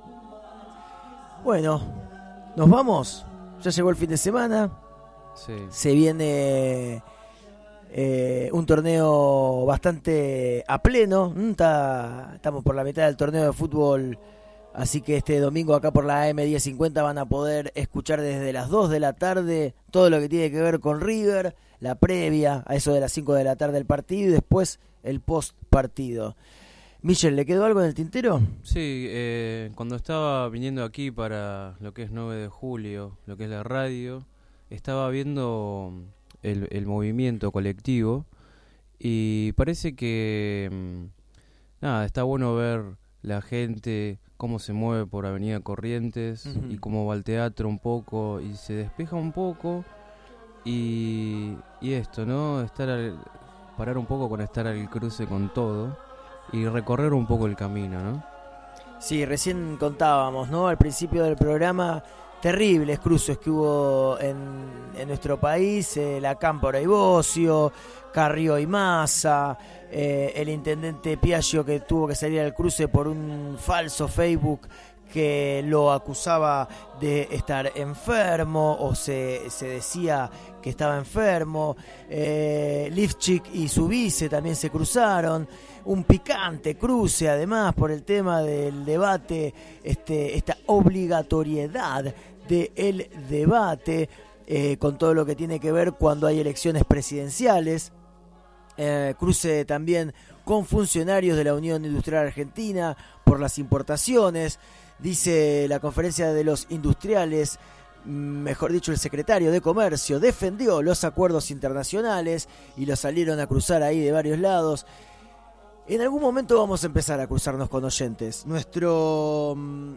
Bueno, nos vamos. Ya llegó el fin de semana. Sí. Se viene eh, un torneo bastante a pleno. Está, estamos por la mitad del torneo de fútbol. Así que este domingo acá por la A M diez cincuenta van a poder escuchar desde las dos de la tarde todo lo que tiene que ver con River, la previa, a eso de las cinco de la tarde el partido y después el post partido. Michel, ¿le quedó algo en el tintero? Sí, eh, cuando estaba viniendo aquí para lo que es nueve de julio, lo que es la radio, estaba viendo el, el movimiento colectivo y parece que nada, está bueno ver la gente cómo se mueve por Avenida Corrientes, uh-huh, y cómo va al teatro un poco y se despeja un poco y, y esto, ¿no? Estar al, parar un poco con estar al cruce con todo y recorrer un poco el camino, ¿no? Sí, recién contábamos, ¿no? Al principio del programa, terribles cruces que hubo en, en nuestro país, eh, la Cámpora y Bocio, Carrió y Massa, eh, el intendente Piaggio que tuvo que salir al cruce por un falso Facebook que lo acusaba de estar enfermo o se, se decía que estaba enfermo. eh, Lifchik y su vice también se cruzaron, un picante cruce además por el tema del debate, este, esta obligatoriedad del debate, eh, con todo lo que tiene que ver cuando hay elecciones presidenciales. Eh, cruce también con funcionarios de la Unión Industrial Argentina por las importaciones. Dice la conferencia de los industriales, mejor dicho el secretario de Comercio, defendió los acuerdos internacionales y los salieron a cruzar ahí de varios lados. En algún momento vamos a empezar a cruzarnos con oyentes. Nuestro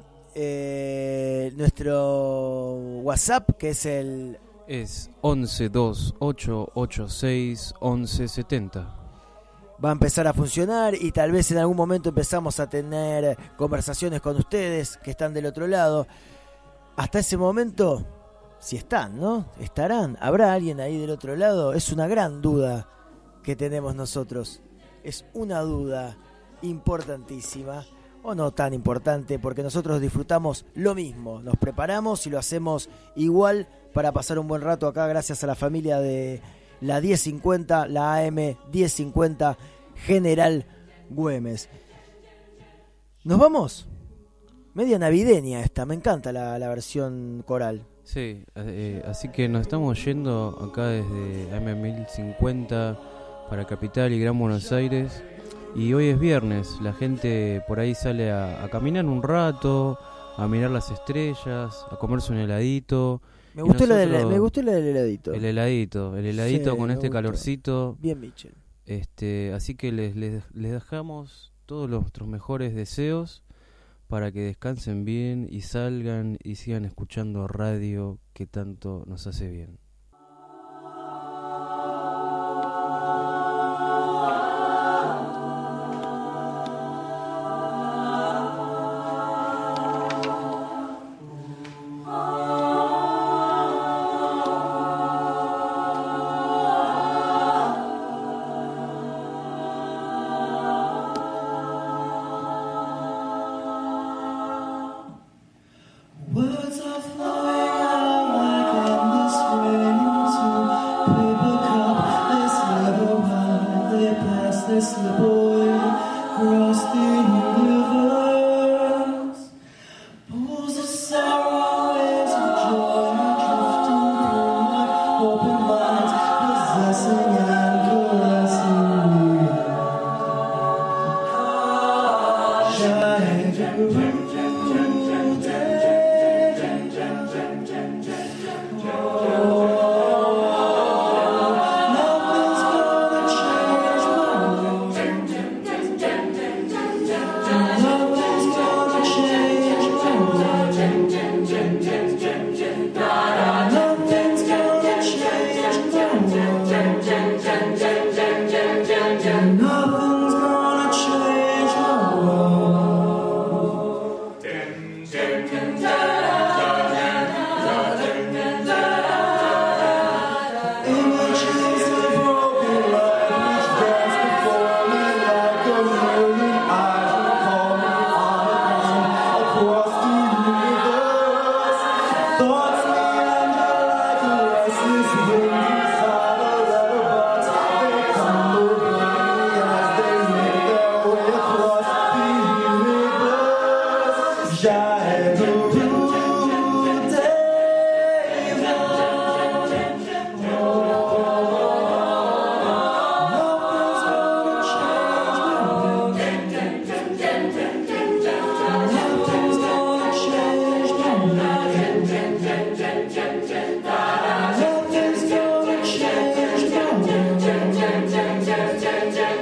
eh, nuestro WhatsApp, que es el... es once dos ocho ocho seis once setenta. Va a empezar a funcionar y tal vez en algún momento empezamos a tener conversaciones con ustedes que están del otro lado. Hasta ese momento, si están, ¿no? ¿Estarán? ¿Habrá alguien ahí del otro lado? Es una gran duda que tenemos nosotros. Es una duda importantísima, o no tan importante, porque nosotros disfrutamos lo mismo. Nos preparamos y lo hacemos igual para pasar un buen rato acá gracias a la familia de la diez cincuenta, la A M diez cincuenta General Güemes. ¿Nos vamos? Media navideña esta, me encanta la, la versión coral. Sí, eh, así que nos estamos yendo acá desde A M mil cincuenta para Capital y Gran Buenos Aires. Y hoy es viernes, la gente por ahí sale a, a caminar un rato, a mirar las estrellas, a comerse un heladito. Me gustó, nosotros, la del, me gustó la del heladito. El heladito, el heladito, sí, con este gustó. Calorcito. Bien, Michel. Este, así que les, les, les dejamos todos nuestros mejores deseos para que descansen bien y salgan y sigan escuchando radio que tanto nos hace bien. Shine.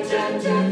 cha cha.